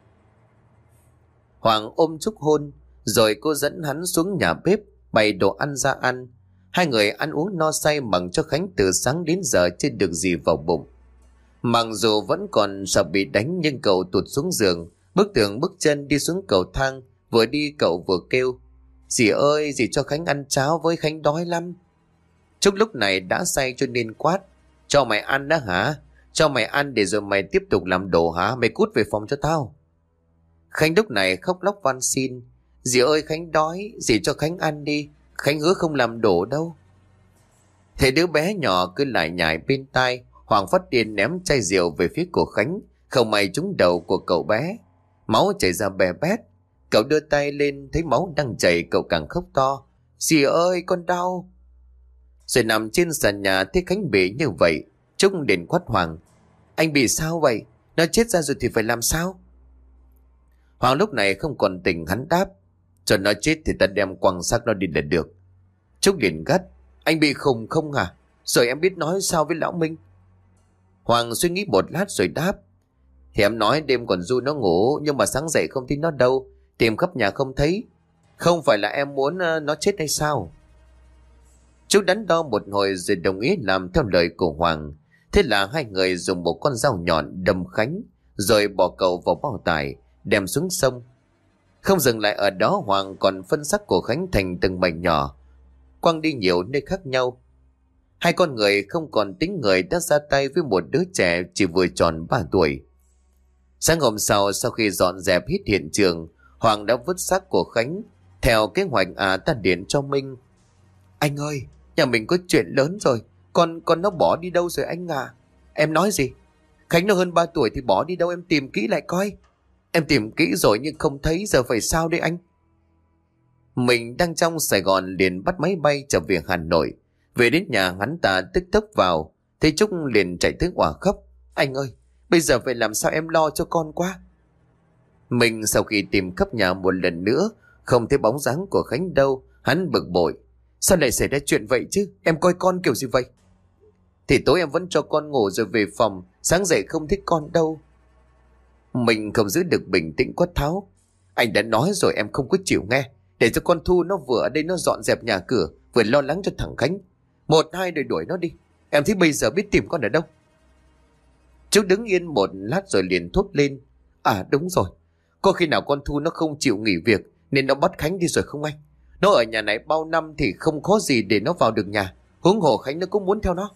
Hoàng ôm Trúc hôn, rồi cô dẫn hắn xuống nhà bếp, bày đồ ăn ra ăn. Hai người ăn uống no say, mặc cho Khánh từ sáng đến giờ chưa được gì vào bụng. Mặc dù vẫn còn sợ bị đánh, nhưng cậu tụt xuống giường, bước chân đi xuống cầu thang. Vừa đi cậu vừa kêu. Dì ơi, dì cho Khánh ăn cháo với, Khánh đói lắm. Trúc lúc này đã say cho nên quát. Cho mày ăn đó hả? Cho mày ăn để rồi mày tiếp tục làm đồ hả? Mày cút về phòng cho tao. Khánh lúc này khóc lóc van xin. Dì ơi, Khánh đói, dì cho Khánh ăn đi. Khánh hứa không làm đổ đâu. Thế đứa bé nhỏ cứ lại nhải bên tai. Hoàng phát điên ném chai rượu về phía của Khánh. Không may trúng đầu của cậu bé. Máu chảy ra bè bét. Cậu đưa tay lên thấy máu đang chảy, cậu càng khóc to. Dì ơi, con đau. Rồi nằm trên sàn nhà thấy Khánh bị như vậy, Trúc đến quát Hoàng. Anh bị sao vậy? Nó chết ra rồi thì phải làm sao? Hoàng lúc này không còn tỉnh, hắn đáp. Cho nó chết thì ta đem quăng xác nó đi là được. Trúc liền gắt. Anh bị khùng không hả? Rồi em biết nói sao với lão Minh? Hoàng suy nghĩ một lát rồi đáp. Thì em nói đêm còn Du nó ngủ, nhưng mà sáng dậy không thấy nó đâu. Tìm khắp nhà không thấy. Không phải là em muốn nó chết hay sao? Trúc đắn đo một hồi rồi đồng ý làm theo lời của Hoàng. Thế là hai người dùng một con dao nhọn đâm Khánh, rồi bỏ cậu vào bao tải, đem xuống sông. Không dừng lại ở đó, Hoàng còn phân xác của Khánh thành từng mảnh nhỏ, quăng đi nhiều nơi khác nhau. Hai con người không còn tính người đã ra tay với một đứa trẻ chỉ vừa tròn 3 tuổi. Sáng hôm sau khi dọn dẹp hết hiện trường, Hoàng đã vứt xác của Khánh. Theo kế hoạch ta điện cho Minh. Anh ơi, nhà mình có chuyện lớn rồi. Con nó bỏ đi đâu rồi anh à? Em nói gì? Khánh nó hơn 3 tuổi thì bỏ đi đâu, em tìm kỹ lại coi. Em tìm kỹ rồi nhưng không thấy, giờ phải sao đây anh? Mình đang trong Sài Gòn liền bắt máy bay trở về Hà Nội. Về đến nhà hắn ta tức tốc vào, thấy Trúc liền chạy tới òa khóc. Anh ơi, bây giờ phải làm sao, em lo cho con quá. Mình sau khi tìm khắp nhà một lần nữa, không thấy bóng dáng của Khánh đâu. Hắn bực bội. Sao lại xảy ra chuyện vậy chứ? Em coi con kiểu gì vậy? Thì tối em vẫn cho con ngủ rồi về phòng, sáng dậy không thấy con đâu. Mình không giữ được bình tĩnh quát tháo. Anh đã nói rồi em không có chịu nghe. Để cho con Thu nó vừa ở đây nó dọn dẹp nhà cửa, vừa lo lắng cho thằng Khánh. 1, 2 rồi đuổi nó đi. Em thấy bây giờ biết tìm con ở đâu. Chú đứng yên một lát rồi liền thốt lên. À đúng rồi, có khi nào con Thu nó không chịu nghỉ việc nên nó bắt Khánh đi rồi không anh? Nó ở nhà này bao năm thì không khó gì để nó vào được nhà. Huống hồ Khánh nó cũng muốn theo nó.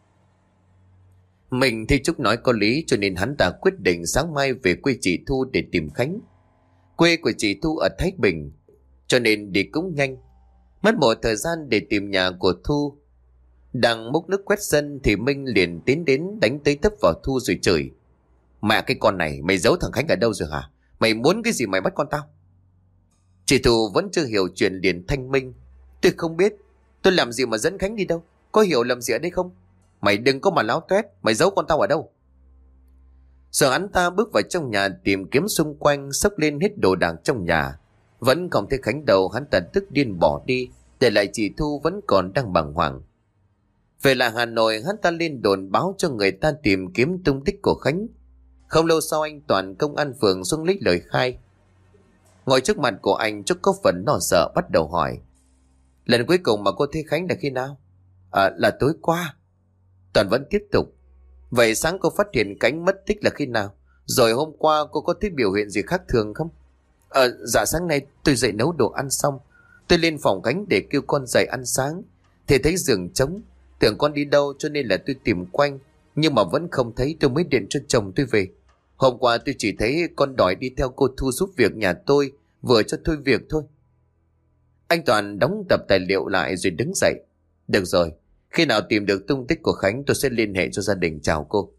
Mình thì Trúc nói có lý, cho nên hắn ta quyết định sáng mai về quê chị Thu để tìm Khánh. Quê của chị Thu ở Thái Bình, cho nên đi cũng nhanh. Mất một thời gian để tìm nhà của Thu. Đang múc nước quét sân thì Minh liền tiến đến đánh tới tấp vào Thu rồi chửi. Mẹ cái con này, mày giấu thằng Khánh ở đâu rồi hả? Mày muốn cái gì mày bắt con tao? Chị Thu vẫn chưa hiểu chuyện liền thanh minh. Tôi không biết, tôi làm gì mà dẫn Khánh đi đâu. Có hiểu lầm gì ở đây không? Mày đừng có mà láo toét, mày giấu con tao ở đâu? Giờ hắn ta bước vào trong nhà tìm kiếm xung quanh, xốc lên hết đồ đạc trong nhà. Vẫn không thấy Khánh đâu, hắn ta tức điên bỏ đi, để lại chị Thu vẫn còn đang bàng hoàng. Về lại Hà Nội, hắn ta lên đồn báo cho người ta tìm kiếm tung tích của Khánh. Không lâu sau anh Toàn công an phường xuống lấy lời khai. Ngồi trước mặt của anh, Trúc có phần lo sợ bắt đầu hỏi. Lần cuối cùng mà cô thấy Khánh là khi nào? Là tối qua. Toàn vẫn tiếp tục. Vậy sáng cô phát hiện Khánh mất tích là khi nào? Rồi hôm qua cô có thấy biểu hiện gì khác thường không? Dạ sáng nay tôi dậy nấu đồ ăn xong, tôi lên phòng Khánh để kêu con dậy ăn sáng, thì thấy giường trống. Tưởng con đi đâu cho nên là tôi tìm quanh, nhưng mà vẫn không thấy, tôi mới điện cho chồng tôi về. Hôm qua tôi chỉ thấy con đòi đi theo cô Thu giúp việc nhà tôi, vừa cho thôi việc thôi. Anh Toàn đóng tập tài liệu lại rồi đứng dậy. Được rồi, khi nào tìm được tung tích của Khánh tôi sẽ liên hệ cho gia đình chào cô.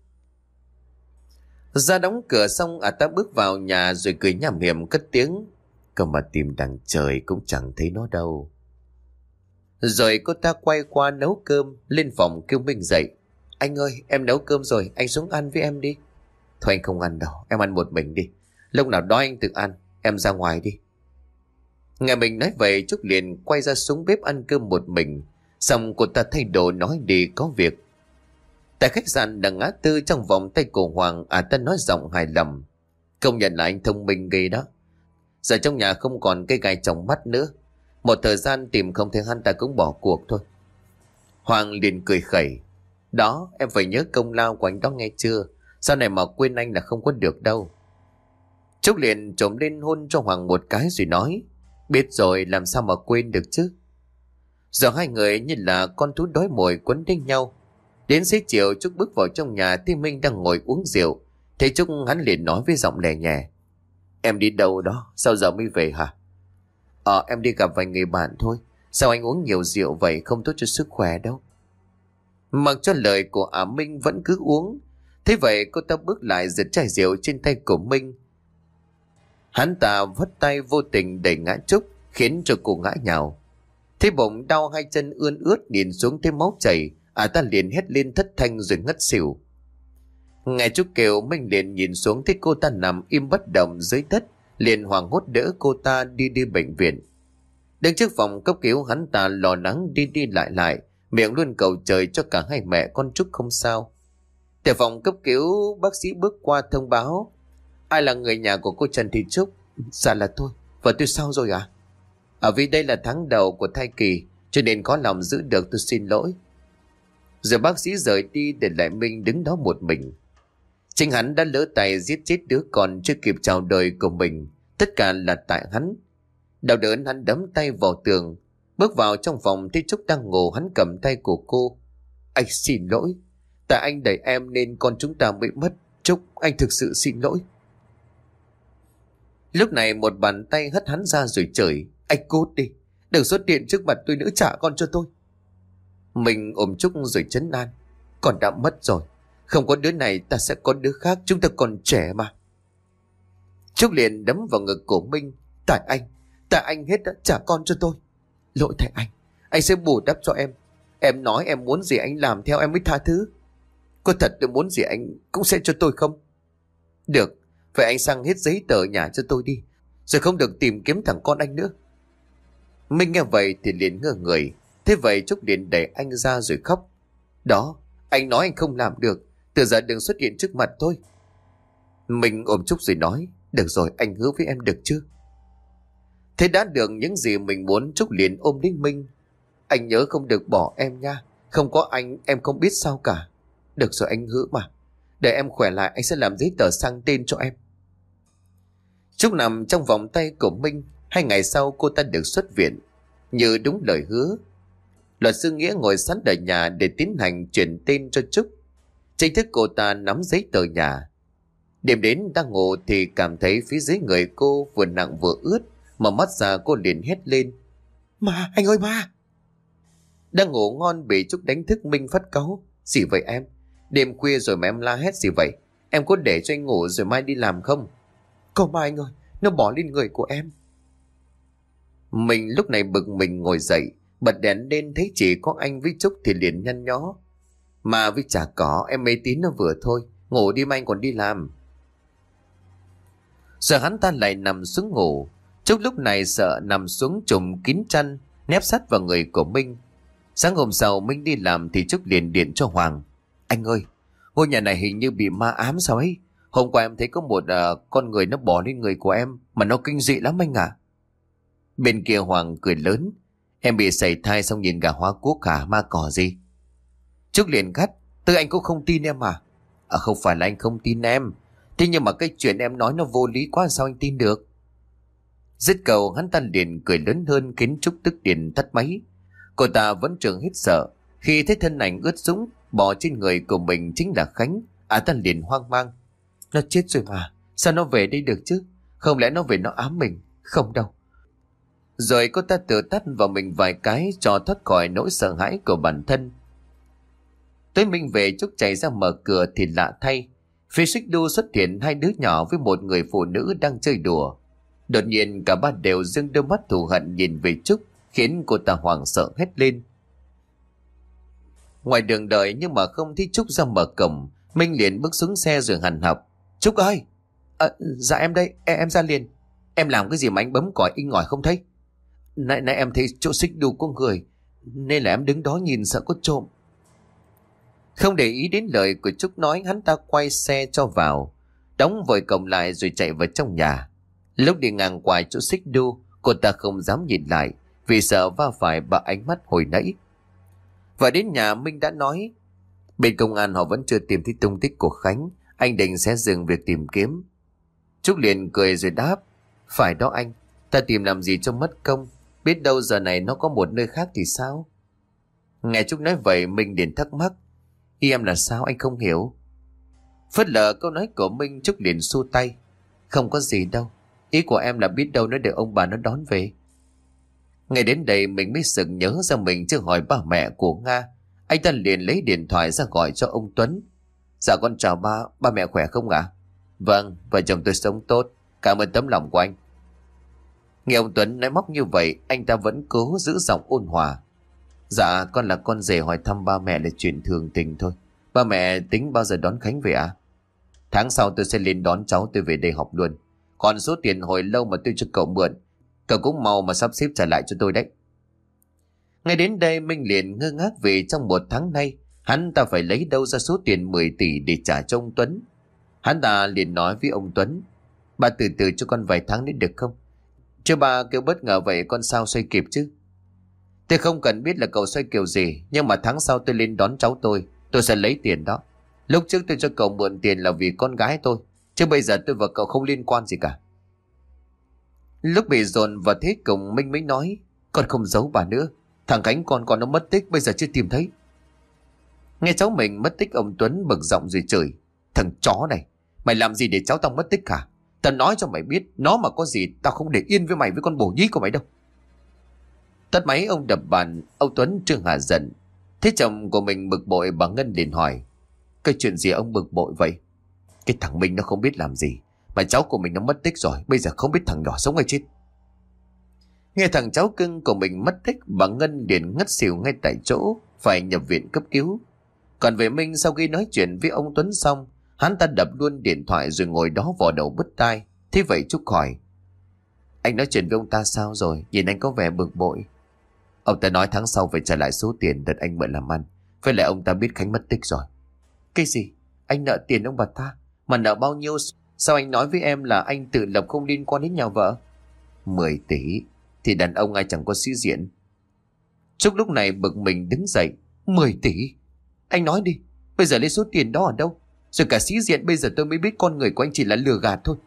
Ra đóng cửa xong ta bước vào nhà rồi cười nham hiểm cất tiếng. Cơ mà tìm đằng trời cũng chẳng thấy nó đâu. Rồi cô ta quay qua nấu cơm, lên phòng kêu Minh dậy. Anh ơi, em nấu cơm rồi, anh xuống ăn với em đi. Thôi anh không ăn đâu, em ăn một mình đi. Lúc nào đói anh tự ăn, em ra ngoài đi. Nghe mình nói vậy, Trúc liền quay ra xuống bếp ăn cơm một mình. Xong cô ta thay đồ nói đi có việc. Tại khách sạn đằng ngã tư trong vòng tay của Hoàng, ta nói giọng hài lòng. Công nhận là anh thông minh ghê đó. Giờ trong nhà không còn cây gai trong mắt nữa. Một thời gian tìm không thấy hắn ta cũng bỏ cuộc thôi. Hoàng liền cười khẩy. Đó, em phải nhớ công lao của anh đó nghe chưa? Sau này mà quên anh là không có được đâu. Trúc liền trồm lên hôn cho Hoàng một cái rồi nói. Biết rồi, làm sao mà quên được chứ? Giờ hai người như là con thú đói mồi quấn đến nhau. Đến xế chiều Trúc bước vào trong nhà thì Minh đang ngồi uống rượu. Thấy Trúc hắn liền nói với giọng lè nhẹ. Em đi đâu đó? Sao giờ mới về hả? Em đi gặp vài người bạn thôi. Sao anh uống nhiều rượu vậy, không tốt cho sức khỏe đâu. Mặc cho lời của Minh vẫn cứ uống. Thế vậy cô ta bước lại giật chai rượu trên tay của Minh. Hắn ta vất tay vô tình đẩy ngã Trúc, khiến cho cô ngã nhào. Thế bụng đau, hai chân ươn ướt, nhìn xuống thấy máu chảy, ta liền hét lên thất thanh rồi ngất xỉu. Nghe Trúc kêu, Minh liền nhìn xuống thấy cô ta nằm im bất động dưới đất, liền hoảng hốt đỡ cô ta đi bệnh viện. Đứng trước phòng cấp cứu, hắn ta lo lắng đi lại, miệng luôn cầu trời cho cả hai mẹ con Trúc không sao. Tại phòng cấp cứu, bác sĩ bước qua thông báo. Ai là người nhà của cô Trần Thị Trúc? Dạ là tôi. Vợ tôi sao rồi ạ? Vì đây là tháng đầu của thai kỳ, cho nên có lòng giữ được, tôi xin lỗi. Rồi bác sĩ rời đi để lại Minh đứng đó một mình. Chính hắn đã lỡ tay giết chết đứa con chưa kịp chào đời của mình. Tất cả là tại hắn. Đau đớn hắn đấm tay vào tường. Bước vào trong phòng thấy Trúc đang ngủ, hắn cầm tay của cô. Anh xin lỗi. Tại anh đẩy em nên con chúng ta bị mất. Trúc, anh thực sự xin lỗi. Lúc này một bàn tay hất hắn ra rồi chửi. Anh cút đi. Đừng xuất hiện trước mặt tôi nữa, trả con cho tôi. Mình ôm Trúc rồi trấn an. Con đã mất rồi. Không có đứa này ta sẽ có đứa khác. Chúng ta còn trẻ mà. Trúc liền đấm vào ngực của Minh. Tại anh hết đã, trả con cho tôi. Lỗi tại anh sẽ bù đắp cho em. Em nói em muốn gì anh làm theo em mới tha thứ. Có thật tôi muốn gì anh cũng sẽ cho tôi không? Được, vậy anh sang hết giấy tờ nhà cho tôi đi, rồi không được tìm kiếm thằng con anh nữa. Minh nghe vậy thì liền ngơ người. Thế vậy Trúc liền đẩy anh ra rồi khóc. Đó, anh nói anh không làm được. Từ giờ đừng xuất hiện trước mặt tôi. Minh ôm Trúc rồi nói. Được rồi, anh hứa với em được chưa? Thế đã được những gì mình muốn, Trúc liền ôm lấy Minh. Anh nhớ không được bỏ em nha. Không có anh em không biết sao cả. Được rồi, anh hứa mà. Để em khỏe lại anh sẽ làm giấy tờ sang tên cho em. Trúc nằm trong vòng tay của Minh. 2 ngày sau cô ta được xuất viện. Như đúng lời hứa, luật sư Nghĩa ngồi sẵn ở nhà để tiến hành chuyển tên cho Trúc. Chính thức cô ta nắm giấy tờ nhà. Đêm đến đang ngủ thì cảm thấy phía dưới người cô vừa nặng vừa ướt. Mở mắt ra cô liền hét lên. Ma, anh ơi ma! Đang ngủ ngon bị Trúc đánh thức. Minh phát cáu. Gì vậy em? Đêm khuya rồi mà em la hét gì vậy? Em có để cho anh ngủ rồi mai đi làm không? Có ma anh ơi, nó bỏ lên người của em. Mình lúc này bực mình ngồi dậy, bật đèn lên thấy chỉ có anh với Trúc thì liền nhăn nhó. Mà với chả có, em mê tín nó vừa thôi. Ngủ đi mà anh còn đi làm. Giờ hắn ta lại nằm xuống ngủ. Trúc lúc này sợ nằm xuống trùm kín chăn, nép sát vào người của Minh. Sáng hôm sau Minh đi làm thì Trúc liền điện cho Hoàng. Anh ơi, ngôi nhà này hình như bị ma ám sao ấy. Hôm qua em thấy có một con người nó bỏ lên người của em, mà nó kinh dị lắm anh ạ. Bên kia Hoàng cười lớn. Em bị sảy thai xong nhìn gà hóa quốc hả, ma cỏ gì? Trúc liền gắt. Từ anh cũng không tin em à? Không phải là anh không tin em. Thế nhưng mà cái chuyện em nói nó vô lý quá, sao anh tin được? Dứt câu hắn ta liền cười lớn hơn khiến Trúc tức điện tắt máy. Cô ta vẫn trường hết sợ khi thấy thân ảnh ướt sũng bỏ trên người của mình chính là Khánh. Ta liền hoang mang. Nó chết rồi mà, sao nó về đây được chứ? Không lẽ nó về nó ám mình? Không đâu. Rồi cô ta tự tát vào mình vài cái cho thoát khỏi nỗi sợ hãi của bản thân. Tới Minh về Trúc chạy ra mở cửa thì lạ thay, phía xích đu xuất hiện 2 đứa nhỏ với một người phụ nữ đang chơi đùa. Đột nhiên cả ba đều dưng đôi mắt thù hận nhìn về Trúc, khiến cô ta hoảng sợ hét lên. Ngoài đường đợi nhưng mà không thấy Trúc ra mở cổng. Minh liền bước xuống xe rồi hằn học. Trúc ơi! Dạ em đây, em ra liền. Em làm cái gì mà anh bấm còi inh ỏi không thấy? Nãy em thấy chỗ xích đu có người, nên là em đứng đó nhìn sợ có trộm. Không để ý đến lời của Trúc nói, hắn ta quay xe cho vào, đóng vội cổng lại rồi chạy vào trong nhà. Lúc đi ngang qua chỗ xích đu, cô ta không dám nhìn lại vì sợ va phải bà ánh mắt hồi nãy. Và đến nhà Minh đã nói bên công an họ vẫn chưa tìm thấy tung tích của Khánh, anh định sẽ dừng việc tìm kiếm. Trúc liền cười rồi đáp. Phải đó anh, ta tìm làm gì cho mất công, biết đâu giờ này nó có một nơi khác thì sao? Nghe Trúc nói vậy Minh liền thắc mắc. Ý em là sao anh không hiểu? Phớt lờ câu nói của Minh, Trúc liền xua tay. Không có gì đâu, ý của em là biết đâu nó để ông bà nó đón về. Ngay đến đây mình mới sực nhớ ra mình chưa hỏi ba mẹ của Nga. Anh ta liền lấy điện thoại ra gọi cho ông Tuấn. Dạ con chào ba mẹ khỏe không ạ? Vâng, vợ chồng tôi sống tốt, cảm ơn tấm lòng của anh. Nghe ông Tuấn nói móc như vậy, anh ta vẫn cố giữ giọng ôn hòa. Dạ con là con rể hỏi thăm ba mẹ là chuyện thường tình thôi. Ba mẹ tính bao giờ đón Khánh về ạ? Tháng sau tôi sẽ lên đón cháu tôi về đây học luôn. Còn số tiền hồi lâu mà tôi cho cậu mượn, cậu cũng mau mà sắp xếp trả lại cho tôi đấy. Ngay đến đây Minh liền ngơ ngác vì trong 1 tháng nay hắn ta phải lấy đâu ra số tiền 10 tỷ để trả cho ông Tuấn. Hắn ta liền nói với ông Tuấn. Bà từ từ cho con vài tháng nữa được không? Chứ bà kêu bất ngờ vậy con sao xoay kịp chứ? Tôi không cần biết là cậu xoay kiểu gì, nhưng mà tháng sau tôi lên đón cháu tôi sẽ lấy tiền đó. Lúc trước tôi cho cậu mượn tiền là vì con gái tôi, chứ bây giờ tôi và cậu không liên quan gì cả. Lúc bị dồn vào thế cùng, Minh mới nói: Con không giấu bà nữa. Thằng Khánh con nó mất tích, bây giờ chưa tìm thấy. Nghe cháu mình mất tích, ông Tuấn bực giọng rồi chửi: Thằng chó này, mày làm gì để cháu tao mất tích hả? Tao nói cho mày biết, nó mà có gì tao không để yên với mày với con bồ nhí của mày đâu. Tắt máy ông đập bàn. Ông Tuấn trương hà giận. Thế chồng của mình bực bội, bà Ngân liền hỏi: Cái chuyện gì ông bực bội vậy? Cái thằng Minh nó không biết làm gì, mà cháu của mình nó mất tích rồi, bây giờ không biết thằng nhỏ sống hay chết. Nghe thằng cháu cưng của mình mất tích, bà Ngân liền ngất xỉu ngay tại chỗ, phải nhập viện cấp cứu. Còn về Minh, sau khi nói chuyện với ông Tuấn xong, hắn ta đập luôn điện thoại rồi ngồi đó vò đầu bứt tai. Thế vậy Trúc hỏi: Anh nói chuyện với ông ta sao rồi? Nhìn anh có vẻ bực bội. Ông ta nói tháng sau phải trả lại số tiền đợt anh mượn làm ăn. Với lại ông ta biết Khánh mất tích rồi. Cái gì? Anh nợ tiền ông bà ta? Mà nợ bao nhiêu? Sao anh nói với em là anh tự lập không liên quan đến nhà vợ? 10 tỷ. Thì đàn ông ai chẳng có sĩ diện. Trúc lúc này bực mình đứng dậy. 10 tỷ? Anh nói đi, bây giờ lấy số tiền đó ở đâu? Rồi cả sĩ diện, bây giờ tôi mới biết con người của anh chỉ là lừa gạt thôi.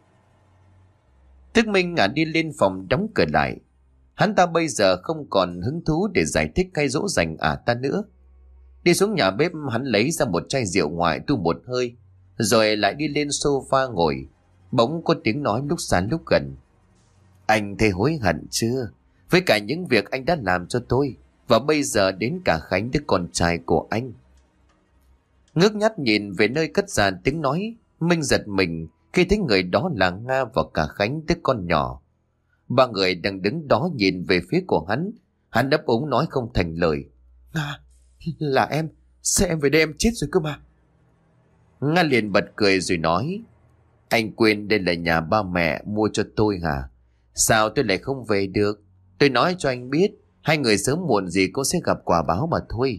Thức Minh đi lên phòng đóng cửa lại. Hắn ta bây giờ không còn hứng thú để giải thích hay dỗ dành ta nữa. Đi xuống nhà bếp, hắn lấy ra một chai rượu ngoại tu một hơi, rồi lại đi lên sofa ngồi. Bỗng có tiếng nói lúc xa lúc gần: Anh thấy hối hận chưa? Với cả những việc anh đã làm cho tôi, và bây giờ đến cả Khánh, đứa con trai của anh. Ngước nhát nhìn về nơi cất ra tiếng nói, Minh giật mình khi thấy người đó là Nga và cả Khánh, đứa con nhỏ. Ba người đang đứng đó nhìn về phía của hắn. Hắn đáp úng nói không thành lời: Nga, là em. Sao em về đây em chết rồi cơ mà? Nga liền bật cười rồi nói: Anh quên đây là nhà ba mẹ mua cho tôi hả? Sao tôi lại không về được? Tôi nói cho anh biết, hai người sớm muộn gì cũng sẽ gặp quả báo mà thôi.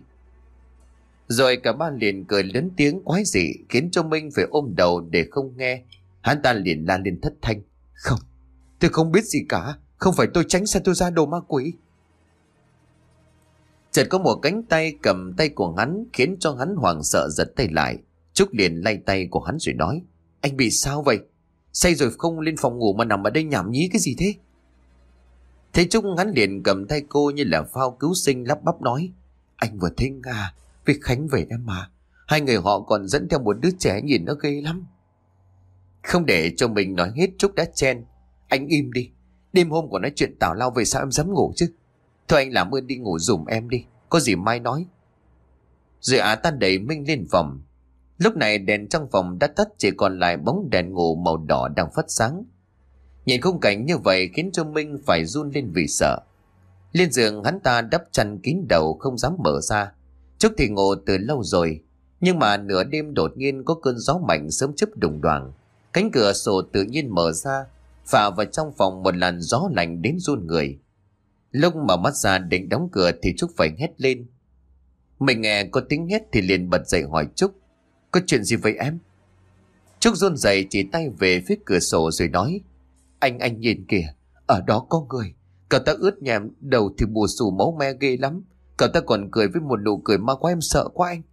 Rồi cả ba liền cười lớn tiếng quái dị, khiến cho Minh phải ôm đầu để không nghe. Hắn ta liền la lên thất thanh: Không, tôi không biết gì cả. Không phải tôi tránh xa tôi ra, đồ ma quỷ. Chợt có một cánh tay cầm tay của hắn, khiến cho hắn hoảng sợ giật tay lại. Trúc liền lay tay của hắn rồi nói: Anh bị sao vậy? Say rồi không lên phòng ngủ mà nằm ở đây nhảm nhí cái gì thế? Thế Trúc hắn liền cầm tay cô như là phao cứu sinh, lắp bắp nói: Anh vừa thấy Nga với Khánh về em mà. Hai người họ còn dẫn theo một đứa trẻ nhìn nó ghê lắm. Không để cho mình nói hết, Trúc đã chen: Anh im đi. Đêm hôm còn nói chuyện tào lao, về sao em dám ngủ chứ? Thôi anh làm ơn đi ngủ giùm em đi, có gì mai nói. Rồi tan đẩy Minh lên phòng. Lúc này đèn trong phòng đã tắt, chỉ còn lại bóng đèn ngủ màu đỏ đang phát sáng. Nhìn khung cảnh như vậy khiến cho Minh phải run lên vì sợ. Lên giường hắn ta đắp chăn kín đầu, không dám mở ra. Trúc thì ngủ từ lâu rồi, nhưng mà nửa đêm đột nhiên có cơn gió mạnh sớm chớp đùng đoàng. Cánh cửa sổ tự nhiên mở ra, phả vào trong phòng một làn gió lạnh đến run người. Lúc mà mắt ra định đóng cửa thì Trúc phải hét lên. Mình nghe có tiếng hét thì liền bật dậy hỏi Trúc: Có chuyện gì vậy em? Trúc run rẩy chỉ tay về phía cửa sổ rồi nói: Anh nhìn kìa, ở đó có người. Cậu ta ướt nhèm, đầu thì bù xù máu me ghê lắm. Cậu ta còn cười với một nụ cười ma quá, em sợ quá anh.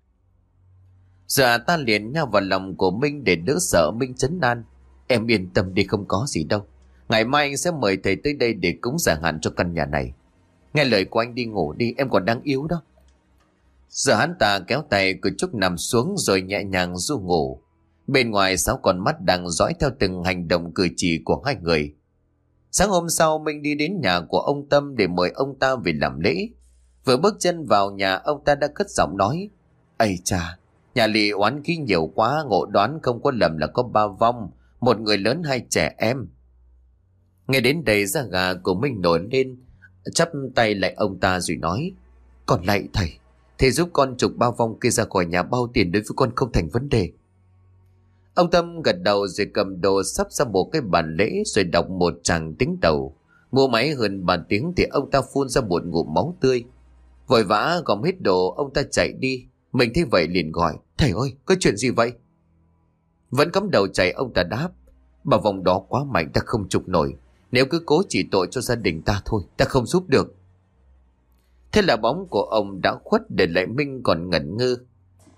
Giờ ta liền nhào vào lòng của Minh để đỡ sợ. Minh trấn an: Em yên tâm đi, không có gì đâu. Ngày mai anh sẽ mời thầy tới đây để cúng giải hạn cho căn nhà này. Nghe lời của anh đi ngủ đi, em còn đang yếu đó. Giờ hắn ta kéo tay của Trúc nằm xuống rồi nhẹ nhàng ru ngủ. Bên ngoài 6 con mắt đang dõi theo từng hành động cử chỉ của hai người. Sáng hôm sau, Minh đi đến nhà của ông Tâm để mời ông ta về làm lễ. Vừa bước chân vào nhà, ông ta đã cất giọng nói: Ây chà, nhà lì oán khí nhiều quá, ngộ đoán không có lầm là có 3 vong, một người lớn 2 trẻ em. Nghe đến đây da gà của Minh nổi lên, chắp tay lại ông ta rồi nói: Còn lạy thầy giúp con trục 3 vong kia ra khỏi nhà, bao tiền đối với con không thành vấn đề. Ông Tâm gật đầu rồi cầm đồ sắp ra một cái bàn lễ rồi đọc một tràng tính tàu. Mua máy hơn 3 tiếng thì ông ta phun ra một ngụm máu tươi. Vội vã gom hết đồ, ông ta chạy đi. Mình thấy vậy liền gọi: Thầy ơi, có chuyện gì vậy? Vẫn cắm đầu chạy, ông ta đáp: Bà vong đó quá mạnh, ta không trục nổi. Nếu cứ cố chỉ tội cho gia đình ta thôi, ta không giúp được. Thế là bóng của ông đã khuất, để lại Minh còn ngẩn ngơ.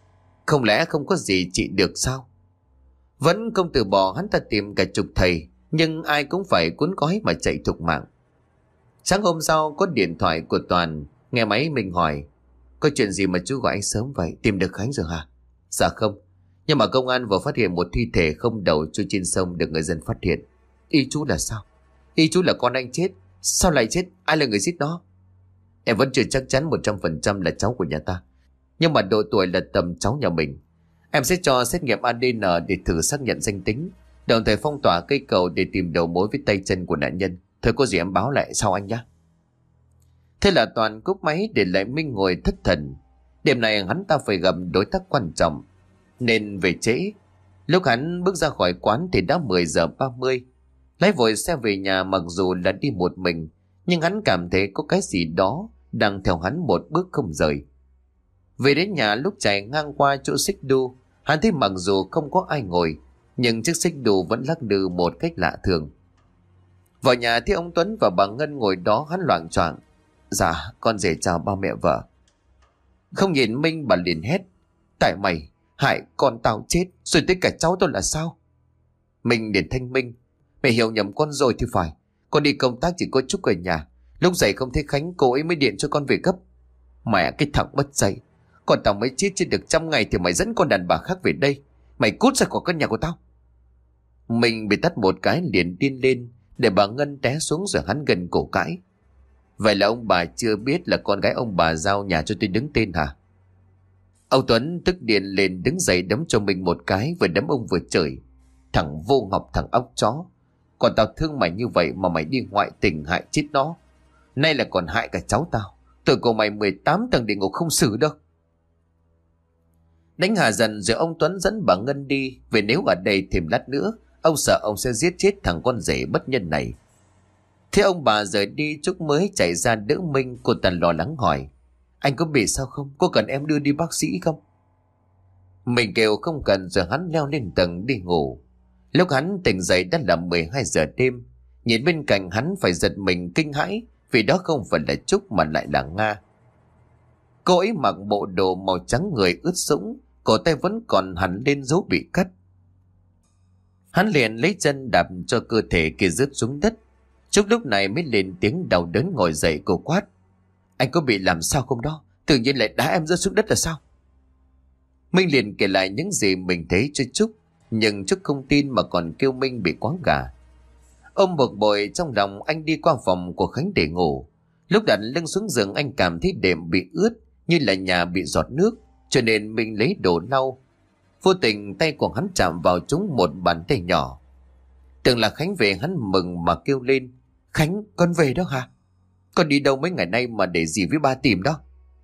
Không lẽ không có gì trị được sao? Vẫn không từ bỏ, hắn ta tìm cả chục thầy, nhưng ai cũng phải cuốn gói mà chạy thục mạng. Sáng hôm sau có điện thoại của Toàn. Nghe máy mình hỏi: có chuyện gì mà chú gọi anh sớm vậy, tìm được Khánh rồi hả? Dạ không, nhưng mà công an vừa phát hiện một thi thể không đầu trôi trên sông được người dân phát hiện. Ý chú là sao? Ý chú là con anh chết. Sao lại chết? Ai là người giết nó? Em vẫn chưa chắc chắn 100% là cháu của nhà ta, nhưng mà độ tuổi là tầm cháu nhà mình. Em sẽ cho xét nghiệm ADN để thử xác nhận danh tính, đồng thời phong tỏa cây cầu để tìm đầu mối với tay chân của nạn nhân. Thôi có gì em báo lại sau anh nhé. Thế là Toàn cúp máy để lại Minh ngồi thất thần. Đêm này hắn ta phải gặp đối tác quan trọng nên về trễ. Lúc hắn bước ra khỏi quán thì đã 10 giờ 30. Lái vội xe về nhà, mặc dù là đi một mình, nhưng hắn cảm thấy có cái gì đó đang theo hắn một bước không rời. Về đến nhà, lúc chạy ngang qua chỗ xích đu, hắn thấy mặc dù không có ai ngồi, nhưng chiếc xích đu vẫn lắc lư một cách lạ thường. Vào nhà thấy ông Tuấn và bà Ngân ngồi đó, hắn loạng choạng: dạ con rể chào ba mẹ vợ. Không nhìn Minh, bà liền hét: tại mày hại con tao chết rồi tới cả cháu tôi là sao? Minh liền thanh minh: mẹ hiểu nhầm con rồi thì phải. Con đi công tác chỉ có Trúc ở nhà, lúc dậy không thấy Khánh, cô ấy mới điện cho con về gấp. Mẹ cái thằng mất dạy, con tao mới chết chưa được 100 ngày thì mày dẫn con đàn bà khác về đây. Mày cút ra khỏi căn nhà của tao. Mình bị tắt một cái liền điên lên, để bà Ngân té xuống rồi hắn gần cổ cãi: vậy là ông bà chưa biết là con gái ông bà giao nhà cho tôi đứng tên hả? Ông Tuấn tức điên lên, đứng dậy đấm cho mình một cái, vừa đấm ông vừa chửi: thằng vô học, thằng óc chó, còn tao thương mày như vậy mà mày đi ngoại tình hại chết nó. Nay là còn hại cả cháu tao. Tội của mày 18 tầng địa ngục không xử đâu. Đánh hà dần rồi ông Tuấn dẫn bà Ngân đi, vì nếu ở đây thêm lát nữa ông sợ ông sẽ giết chết thằng con rể bất nhân này. Thế ông bà rời đi, Trúc mới chạy ra đỡ Minh. Cô ta lo lắng hỏi: anh có bị sao không? Có cần em đưa đi bác sĩ không? Mình kêu không cần, rồi hắn leo lên tầng đi ngủ. Lúc hắn tỉnh dậy đã là 12 giờ đêm. Nhìn bên cạnh hắn phải giật mình kinh hãi, vì đó không phải là Trúc mà lại là Nga. Cô ấy mặc bộ đồ màu trắng, người ướt sũng, cổ tay vẫn còn hẳn lên dấu bị cắt. Hắn liền lấy chân đạp cho cơ thể kia rớt xuống đất. Trúc lúc này mới lên tiếng đau đớn ngồi dậy. Cô quát: anh có bị làm sao không đó? Tự nhiên lại đá em rớt xuống đất là sao? Minh liền kể lại những gì mình thấy cho Trúc, nhưng Trúc không tin mà còn kêu Minh bị quáng gà. Ôm bực bội trong lòng, anh đi qua phòng của Khánh để ngủ. Lúc đặt lưng xuống giường, anh cảm thấy đệm bị ướt như là nhà bị giọt nước, cho nên mình lấy đồ lau. Vô tình tay của hắn chạm vào chúng một bàn tay nhỏ. Tưởng là Khánh về, hắn mừng mà kêu lên: Khánh, con về đó hả? Con đi đâu mấy ngày nay mà để gì với ba tìm đó?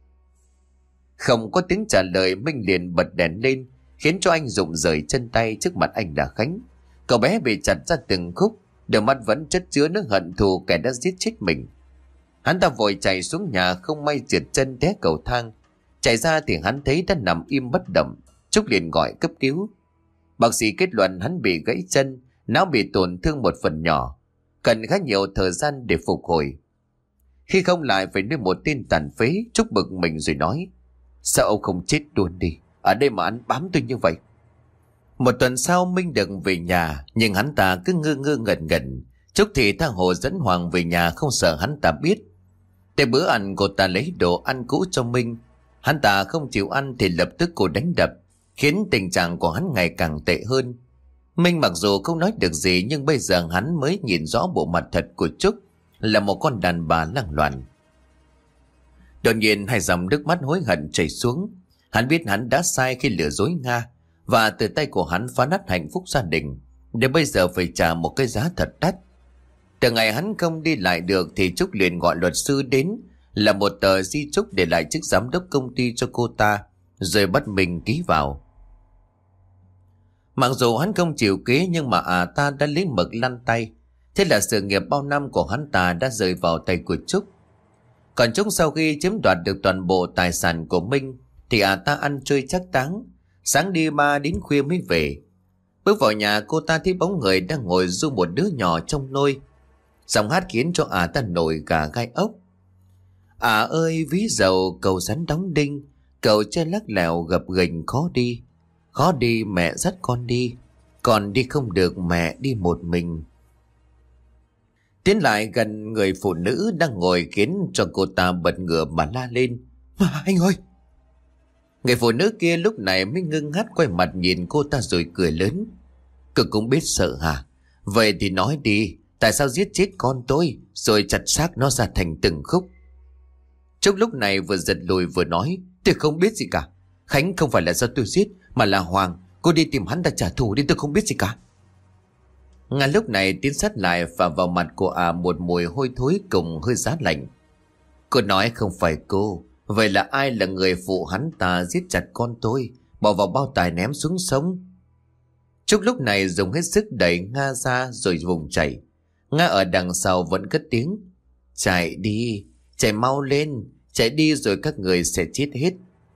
Không có tiếng trả lời, Minh liền bật đèn lên, khiến cho anh rụng rời chân tay. Trước mặt anh là Khánh. Cậu bé bị chặt ra từng khúc, đôi mắt vẫn chất chứa nước hận thù kẻ đã giết chết mình. Hắn ta vội chạy xuống nhà, không may trượt chân té cầu thang. Chạy ra thì hắn thấy đã nằm im bất động. Trúc liền gọi cấp cứu. Bác sĩ kết luận hắn bị gãy chân, não bị tổn thương một phần nhỏ, cần khá nhiều thời gian để phục hồi. Khi không lại phải nuôi một tên tàn phế, Trúc bực mình rồi nói: sao ông không chết luôn đi, ở đây mà ăn bám tôi như vậy? Một tuần sau Minh được về nhà, nhưng hắn ta cứ ngơ ngơ ngẩn ngẩn. Trúc thì tha hồ dẫn Hoàng về nhà, không sợ hắn ta biết. Tới bữa ăn, cô ta lấy đồ ăn cũ cho Minh. Hắn ta không chịu ăn thì lập tức cô đánh đập, khiến tình trạng của hắn ngày càng tệ hơn. Minh mặc dù không nói được gì, nhưng bây giờ hắn mới nhìn rõ bộ mặt thật của Trúc, là một con đàn bà lăng loàn. Đột nhiên hai dòng nước mắt hối hận chảy xuống. Hắn biết hắn đã sai khi lừa dối Nga, và từ tay của hắn phá nát hạnh phúc gia đình, để bây giờ phải trả một cái giá thật đắt. Từ ngày hắn không đi lại được thì Trúc liền gọi luật sư đến, là một tờ di chúc để lại chức giám đốc công ty cho cô ta, rồi bắt mình ký vào. Mặc dù hắn không chịu ký, nhưng mà ta đã lấy mực lăn tay. Thế là sự nghiệp bao năm của hắn ta đã rơi vào tay của Trúc. Còn Trúc sau khi chiếm đoạt được toàn bộ tài sản của Minh thì ta ăn chơi chắc táng, sáng đi ba đến khuya mới về. Bước vào nhà, cô ta thấy bóng người đang ngồi ru một đứa nhỏ trong nôi. Giọng hát khiến cho ta nổi cả gai ốc. Ơi ví dầu cầu rắn đóng đinh, Cậu chơi lắc lèo gập ghềnh khó đi. Khó đi mẹ dắt con đi. Còn đi không được mẹ đi một mình. Tiến lại gần người phụ nữ đang ngồi khiến cho cô ta bật ngửa mà la lên. Anh ơi! Người phụ nữ kia lúc này mới ngưng ngắt quay mặt nhìn cô ta rồi cười lớn. Cô cũng biết sợ hả? Vậy thì nói đi, tại sao giết chết con tôi rồi chặt xác nó ra thành từng khúc? Trúc lúc này vừa giật lùi vừa nói. Tôi không biết gì cả. Khánh không phải là do tôi giết mà là Hoàng. Cô đi tìm hắn đã trả thù nên tôi không biết gì cả. Ngay lúc này tiến sát lại và vào mặt của một mùi hôi thối cùng hơi giá lạnh. Cô nói không phải cô. Vậy là ai là người phụ hắn ta giết chặt con tôi, bỏ vào bao tải ném xuống sông? Trúc lúc này dùng hết sức đẩy Nga ra rồi vùng chạy. Nga ở đằng sau vẫn cất tiếng. Chạy đi, chạy mau lên, chạy đi rồi các người sẽ chết hết.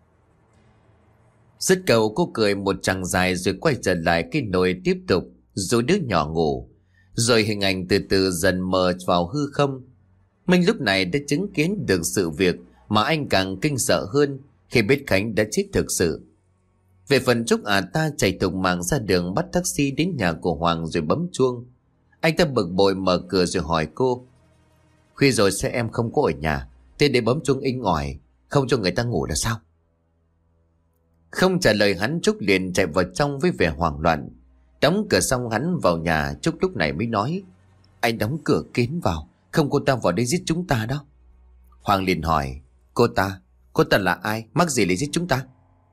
Dứt câu cô cười một tràng dài rồi quay trở lại cái nồi tiếp tục dỗ đứa nhỏ ngủ. Rồi hình ảnh từ từ dần mờ vào hư không. Minh lúc này đã chứng kiến được sự việc mà anh càng kinh sợ hơn khi biết Khánh đã chết thực sự. Về phần Trúc ta chạy thục mạng ra đường bắt taxi đến nhà của Hoàng rồi bấm chuông. Anh ta bực bội mở cửa rồi hỏi cô. Khuya rồi sao em không có ở nhà? Thế để bấm chuông inh ỏi không cho người ta ngủ là sao? Không trả lời hắn, Trúc liền chạy vào trong với vẻ hoảng loạn. Đóng cửa xong hắn vào nhà. Trúc lúc này mới nói. Anh đóng cửa kín vào, không cô ta vào đây giết chúng ta đâu. Hoàng liền hỏi. Cô ta là ai? Mắc gì lại giết chúng ta?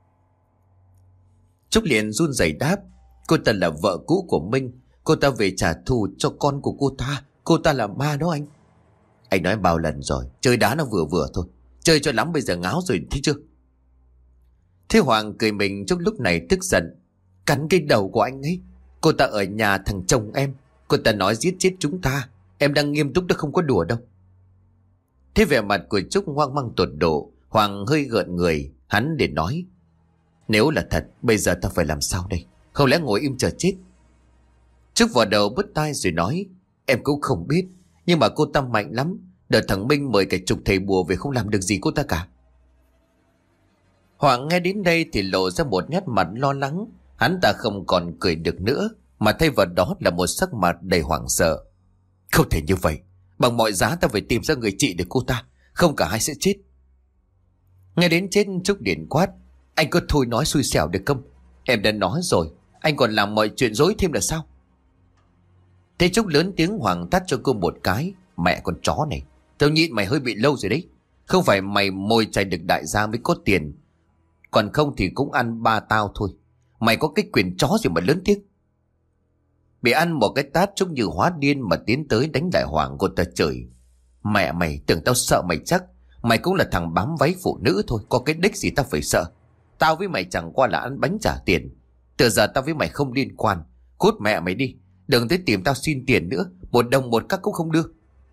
Trúc liền run rẩy đáp. Cô ta là vợ cũ của Minh. Cô ta về trả thù cho con của cô ta. Cô ta là ma đó anh. Anh nói bao lần rồi, chơi đá nó vừa vừa thôi. Chơi cho lắm bây giờ ngáo rồi thấy chưa? Thế Hoàng cười mình. Trúc lúc này tức giận. Cắn cái đầu của anh ấy. Cô ta ở nhà thằng chồng em. Cô ta nói giết chết chúng ta. Em đang nghiêm túc đó, không có đùa đâu. Thế vẻ mặt của Trúc hoang mang tột độ. Hoàng hơi gợn người. Hắn để nói. Nếu là thật, bây giờ ta phải làm sao đây? Không lẽ ngồi im chờ chết? Trúc vào đầu bứt tai rồi nói. Em cũng không biết. Nhưng mà cô ta mạnh lắm. Đợt thằng Minh mời cả chục thầy bùa về không làm được gì cô ta cả. Hoàng nghe đến đây thì lộ ra một nét mặt lo lắng. Hắn ta không còn cười được nữa, mà thay vào đó là một sắc mặt đầy hoảng sợ. Không thể như vậy. Bằng mọi giá ta phải tìm ra người trị được cô ta. Không cả hai sẽ chết. Nghe đến chết Trúc điện quát. Anh có thôi nói xui xẻo được không? Em đã nói rồi. Anh còn làm mọi chuyện dối thêm là sao? Thế Trúc lớn tiếng Hoàng tát cho cô một cái. Mẹ con chó này, tao nhịn mày hơi bị lâu rồi đấy. Không phải mày mồi chài được đại gia mới có tiền. Còn không thì cũng ăn ba tao thôi. Mày có cái quyền chó gì mà lớn tiếng? Bị ăn một cái tát Trúc như hóa điên mà tiến tới đánh lại Hoàng. Cô ta chửi. Mẹ mày tưởng tao sợ mày chắc. Mày cũng là thằng bám váy phụ nữ thôi. Có cái đích gì tao phải sợ? Tao với mày chẳng qua là ăn bánh trả tiền. Từ giờ tao với mày không liên quan. Cút mẹ mày đi. Đừng tới tìm tao xin tiền nữa. Một đồng một cắc cũng không đưa.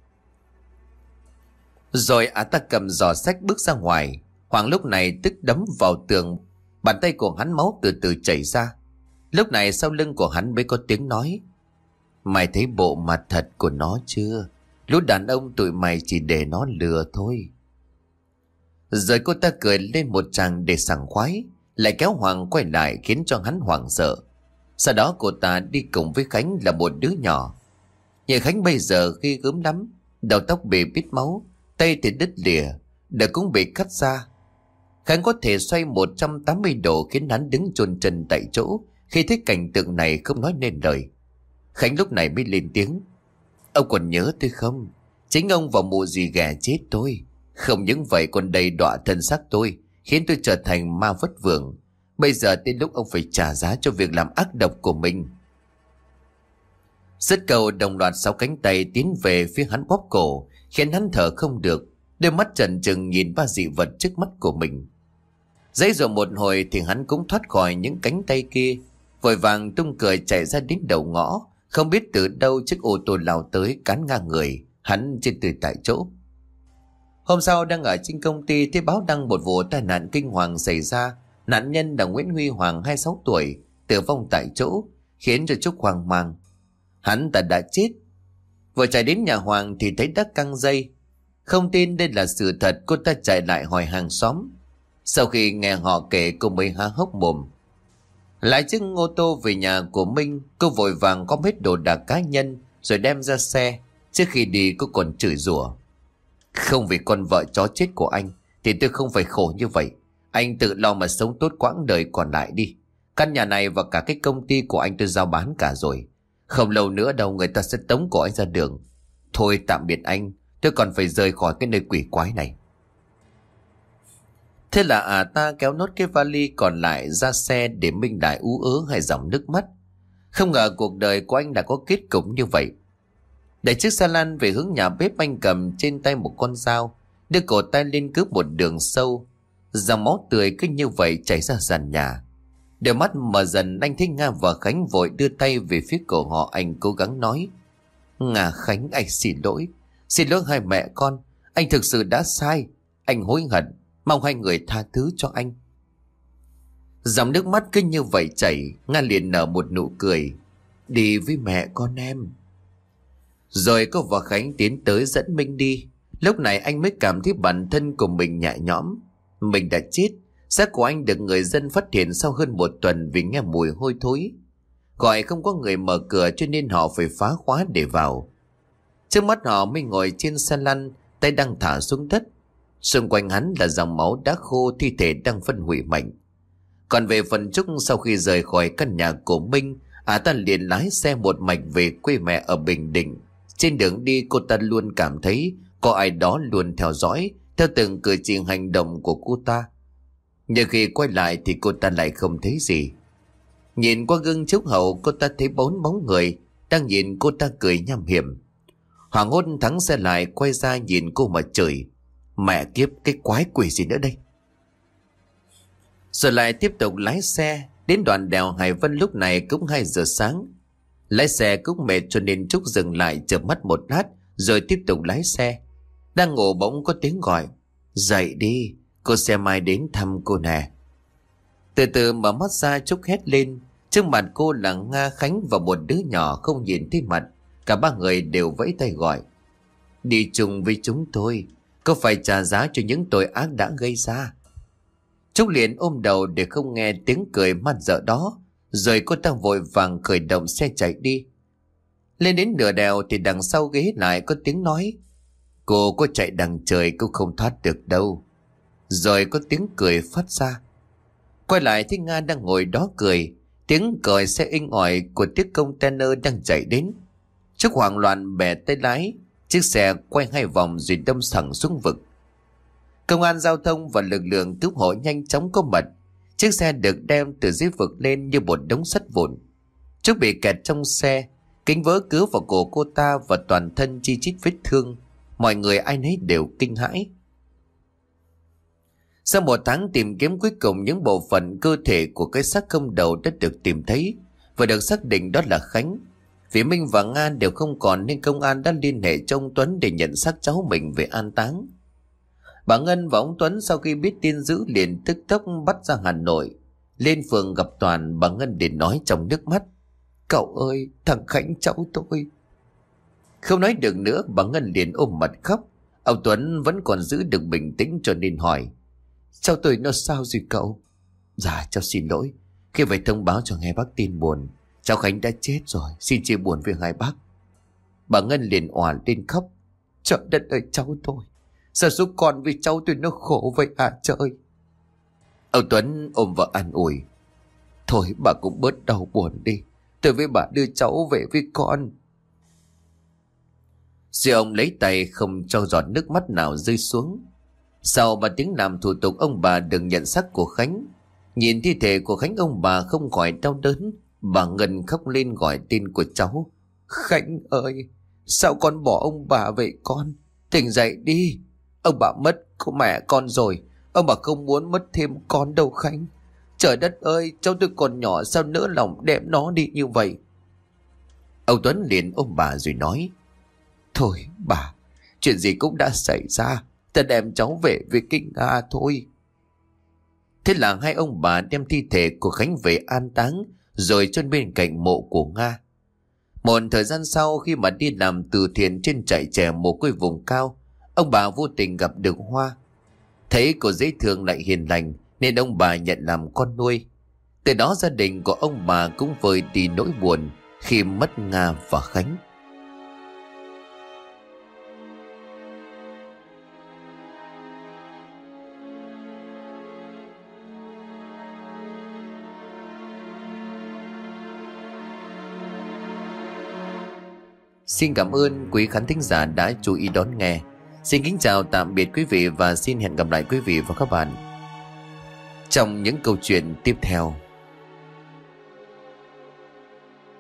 Rồi ta cầm giỏ sách bước ra ngoài. Hoàng lúc này tức đấm vào tường. Bàn tay của hắn máu từ từ chảy ra. Lúc này sau lưng của hắn mới có tiếng nói. Mày thấy bộ mặt thật của nó chưa? Lũ đàn ông tụi mày chỉ để nó lừa thôi. Rồi cô ta cười lên một tràng để sảng khoái. Lại kéo Hoàng quay lại khiến cho hắn hoảng sợ. Sau đó cô ta đi cùng với Khánh là một đứa nhỏ. Nhìn Khánh bây giờ khi gớm lắm. Đầu tóc bị bít máu. Tay thì đứt lìa. Đầu cũng bị cắt ra. Khánh có thể xoay 180 độ khiến hắn đứng chôn chân tại chỗ. Khi thấy cảnh tượng này không nói nên lời. Khánh lúc này mới lên tiếng. Ông còn nhớ tôi không? Chính ông và mụ dì ghẻ chết tôi. Không những vậy còn đầy đọa thân xác tôi, khiến tôi trở thành ma vất vưởng. Bây giờ đến lúc ông phải trả giá cho việc làm ác độc của mình. Dứt câu đồng loạt 6 cánh tay tiến về phía hắn bóp cổ, khiến hắn thở không được. Đôi mắt trần trừng nhìn ba dị vật trước mắt của mình. Giãy giụa một hồi thì hắn cũng thoát khỏi những cánh tay kia, vội vàng tung cười chạy ra đến đầu ngõ. Không biết từ đâu chiếc ô tô lao tới cán ngang người hắn trên từ tại chỗ. Hôm sau đang ở trên công ty thì báo đăng một vụ tai nạn kinh hoàng xảy ra. Nạn nhân là Nguyễn Huy Hoàng 26 tuổi tử vong tại chỗ, khiến cho Trúc hoang mang. Hắn ta đã chết. Vừa chạy đến nhà Hoàng thì thấy đã căng dây. Không tin đây là sự thật, cô ta chạy lại hỏi hàng xóm. Sau khi nghe họ kể cô mới há hốc mồm. Lái chiếc ô tô về nhà của Minh, cô vội vàng gom hết đồ đạc cá nhân rồi đem ra xe. Trước khi đi cô còn chửi rủa: không vì con vợ chó chết của anh thì tôi không phải khổ như vậy. Anh tự lo mà sống tốt quãng đời còn lại đi. Căn nhà này và cả cái công ty của anh tôi giao bán cả rồi. Không lâu nữa đâu người ta sẽ tống cổ anh ra đường. Thôi tạm biệt anh, tôi còn phải rời khỏi cái nơi quỷ quái này. Thế là ta kéo nốt cái vali còn lại ra xe để Minh Đại ú ớ hai dòng nước mắt. Không ngờ cuộc đời của anh đã có kết cục như vậy. Đẩy chiếc xe lăn về hướng nhà bếp, anh cầm trên tay một con dao, đưa cổ tay lên cướp một đường sâu. Dòng máu tươi cứ như vậy chảy ra sàn nhà. Đôi mắt mở dần, anh thấy Nga và Khánh vội đưa tay về phía cổ họ. Anh cố gắng nói: Nga, Khánh, anh xin lỗi. Xin lỗi hai mẹ con. Anh thực sự đã sai. Anh hối hận. Mong hai người tha thứ cho anh. Dòng nước mắt cứ như vậy chảy. Nga liền nở một nụ cười: đi với mẹ con em. Rồi cô và Khánh tiến tới dẫn Minh đi. Lúc này anh mới cảm thấy bản thân của mình nhẹ nhõm. Mình đã chết. Xác của anh được người dân phát hiện sau hơn một tuần vì nghe mùi hôi thối. Gọi không có người mở cửa cho nên họ phải phá khóa để vào. Trước mắt họ mới ngồi trên xe lăn, tay đang thả xuống đất. Xung quanh hắn là dòng máu đã khô, thi thể đang phân hủy mạnh. Còn về phần Trúc, sau khi rời khỏi căn nhà của Minh, ta liền lái xe một mạch về quê mẹ ở Bình Định. Trên đường đi cô ta luôn cảm thấy có ai đó luôn theo dõi, theo từng cử chỉ hành động của cô ta. Nhưng khi quay lại thì cô ta lại không thấy gì. Nhìn qua gương chiếu hậu, cô ta thấy 4 bóng người đang nhìn cô ta cười nham hiểm. Hoàng hôn thắng xe lại, quay ra nhìn cô mà chửi: mẹ kiếp, cái quái quỷ gì nữa đây. Rồi lại tiếp tục lái xe. Đến đoạn đèo Hải Vân lúc này cũng 2 giờ sáng. Lái xe cũng mệt cho nên Trúc dừng lại chợp mắt một lát rồi tiếp tục lái xe. Đang ngủ bỗng có tiếng gọi: dậy đi, cô xe mai đến thăm cô nè. Từ từ mở mắt ra, Trúc hét lên. Trước mặt cô là Nga, Khánh và một đứa nhỏ không nhìn thấy mặt. Cả 3 người đều vẫy tay gọi: đi chung với chúng tôi, cô phải trả giá cho những tội ác đã gây ra. Trúc liền ôm đầu để không nghe tiếng cười man dợ đó. Rồi cô ta vội vàng khởi động xe chạy đi. Lên đến nửa đèo thì đằng sau ghế lại có tiếng nói: cô có chạy đằng trời cũng không thoát được đâu. Rồi có tiếng cười phát ra. Quay lại thấy Nga đang ngồi đó cười. Tiếng còi xe inh ỏi của chiếc container đang chạy đến. Trúc hoảng loạn bẻ tay lái. Chiếc xe quay 2 vòng rồi đâm thẳng xuống vực. Công an giao thông và lực lượng cứu hộ nhanh chóng có mặt. Chiếc xe được đem từ dưới vực lên như một đống sắt vụn. Trúc bị kẹt trong xe, kính vỡ cứa vào cổ cô ta và toàn thân chi chít vết thương. Mọi người ai nấy đều kinh hãi. Sau 1 tháng tìm kiếm, cuối cùng những bộ phận cơ thể của cái xác không đầu đã được tìm thấy và được xác định đó là Khánh. Vì Minh và Nga đều không còn nên công an đã liên hệ cho ông Tuấn để nhận xác cháu mình về an táng. Bà Ngân và ông Tuấn sau khi biết tin dữ liền tức tốc bắt ra Hà Nội. Lên phường gặp Toàn, bà Ngân liền nói trong nước mắt: cậu ơi, thằng Khánh cháu tôi. Không nói được nữa, bà Ngân liền ôm mặt khóc. Ông Tuấn vẫn còn giữ được bình tĩnh cho nên hỏi: cháu tôi nó sao rồi cậu? Dạ cháu xin lỗi, khi phải thông báo cho nghe bác tin buồn. Cháu Khánh đã chết rồi, xin chia buồn với hai bác. Bà Ngân liền òa lên khóc: trời đất ơi cháu tôi, sao giúp con vì cháu tôi nó khổ vậy à trời. Ông Tuấn ôm vợ an ủi: thôi bà cũng bớt đau buồn đi, tôi với bà đưa cháu về với con. Rồi ông lấy tay không cho giọt nước mắt nào rơi xuống. Sau 3 tiếng làm thủ tục, ông bà được nhận xác của Khánh. Nhìn thi thể của Khánh, ông bà không khỏi đau đớn. Bà Ngân khóc lên gọi tên của cháu: Khánh ơi, sao con bỏ ông bà vậy con? Tỉnh dậy đi, ông bà mất có mẹ con rồi, ông bà không muốn mất thêm con đâu Khánh. Trời đất ơi, cháu tôi còn nhỏ sao nỡ lòng đem nó đi như vậy. Ông Tuấn liền ôm bà rồi nói: thôi bà, chuyện gì cũng đã xảy ra, ta đem cháu về với Kinh Nga thôi. Thế là hai ông bà đem thi thể của Khánh về an táng rồi chôn bên cạnh mộ của Nga. Một thời gian sau, khi mà đi làm từ thiện trên trại trẻ mồ côi vùng cao, ông bà vô tình gặp được Hoa. Thấy cô dễ thương lại hiền lành nên ông bà nhận làm con nuôi. Từ đó gia đình của ông bà cũng vơi đi nỗi buồn khi mất Nga và Khánh. Xin cảm ơn quý khán thính giả đã chú ý đón nghe. Xin kính chào tạm biệt quý vị và xin hẹn gặp lại quý vị và các bạn trong những câu chuyện tiếp theo.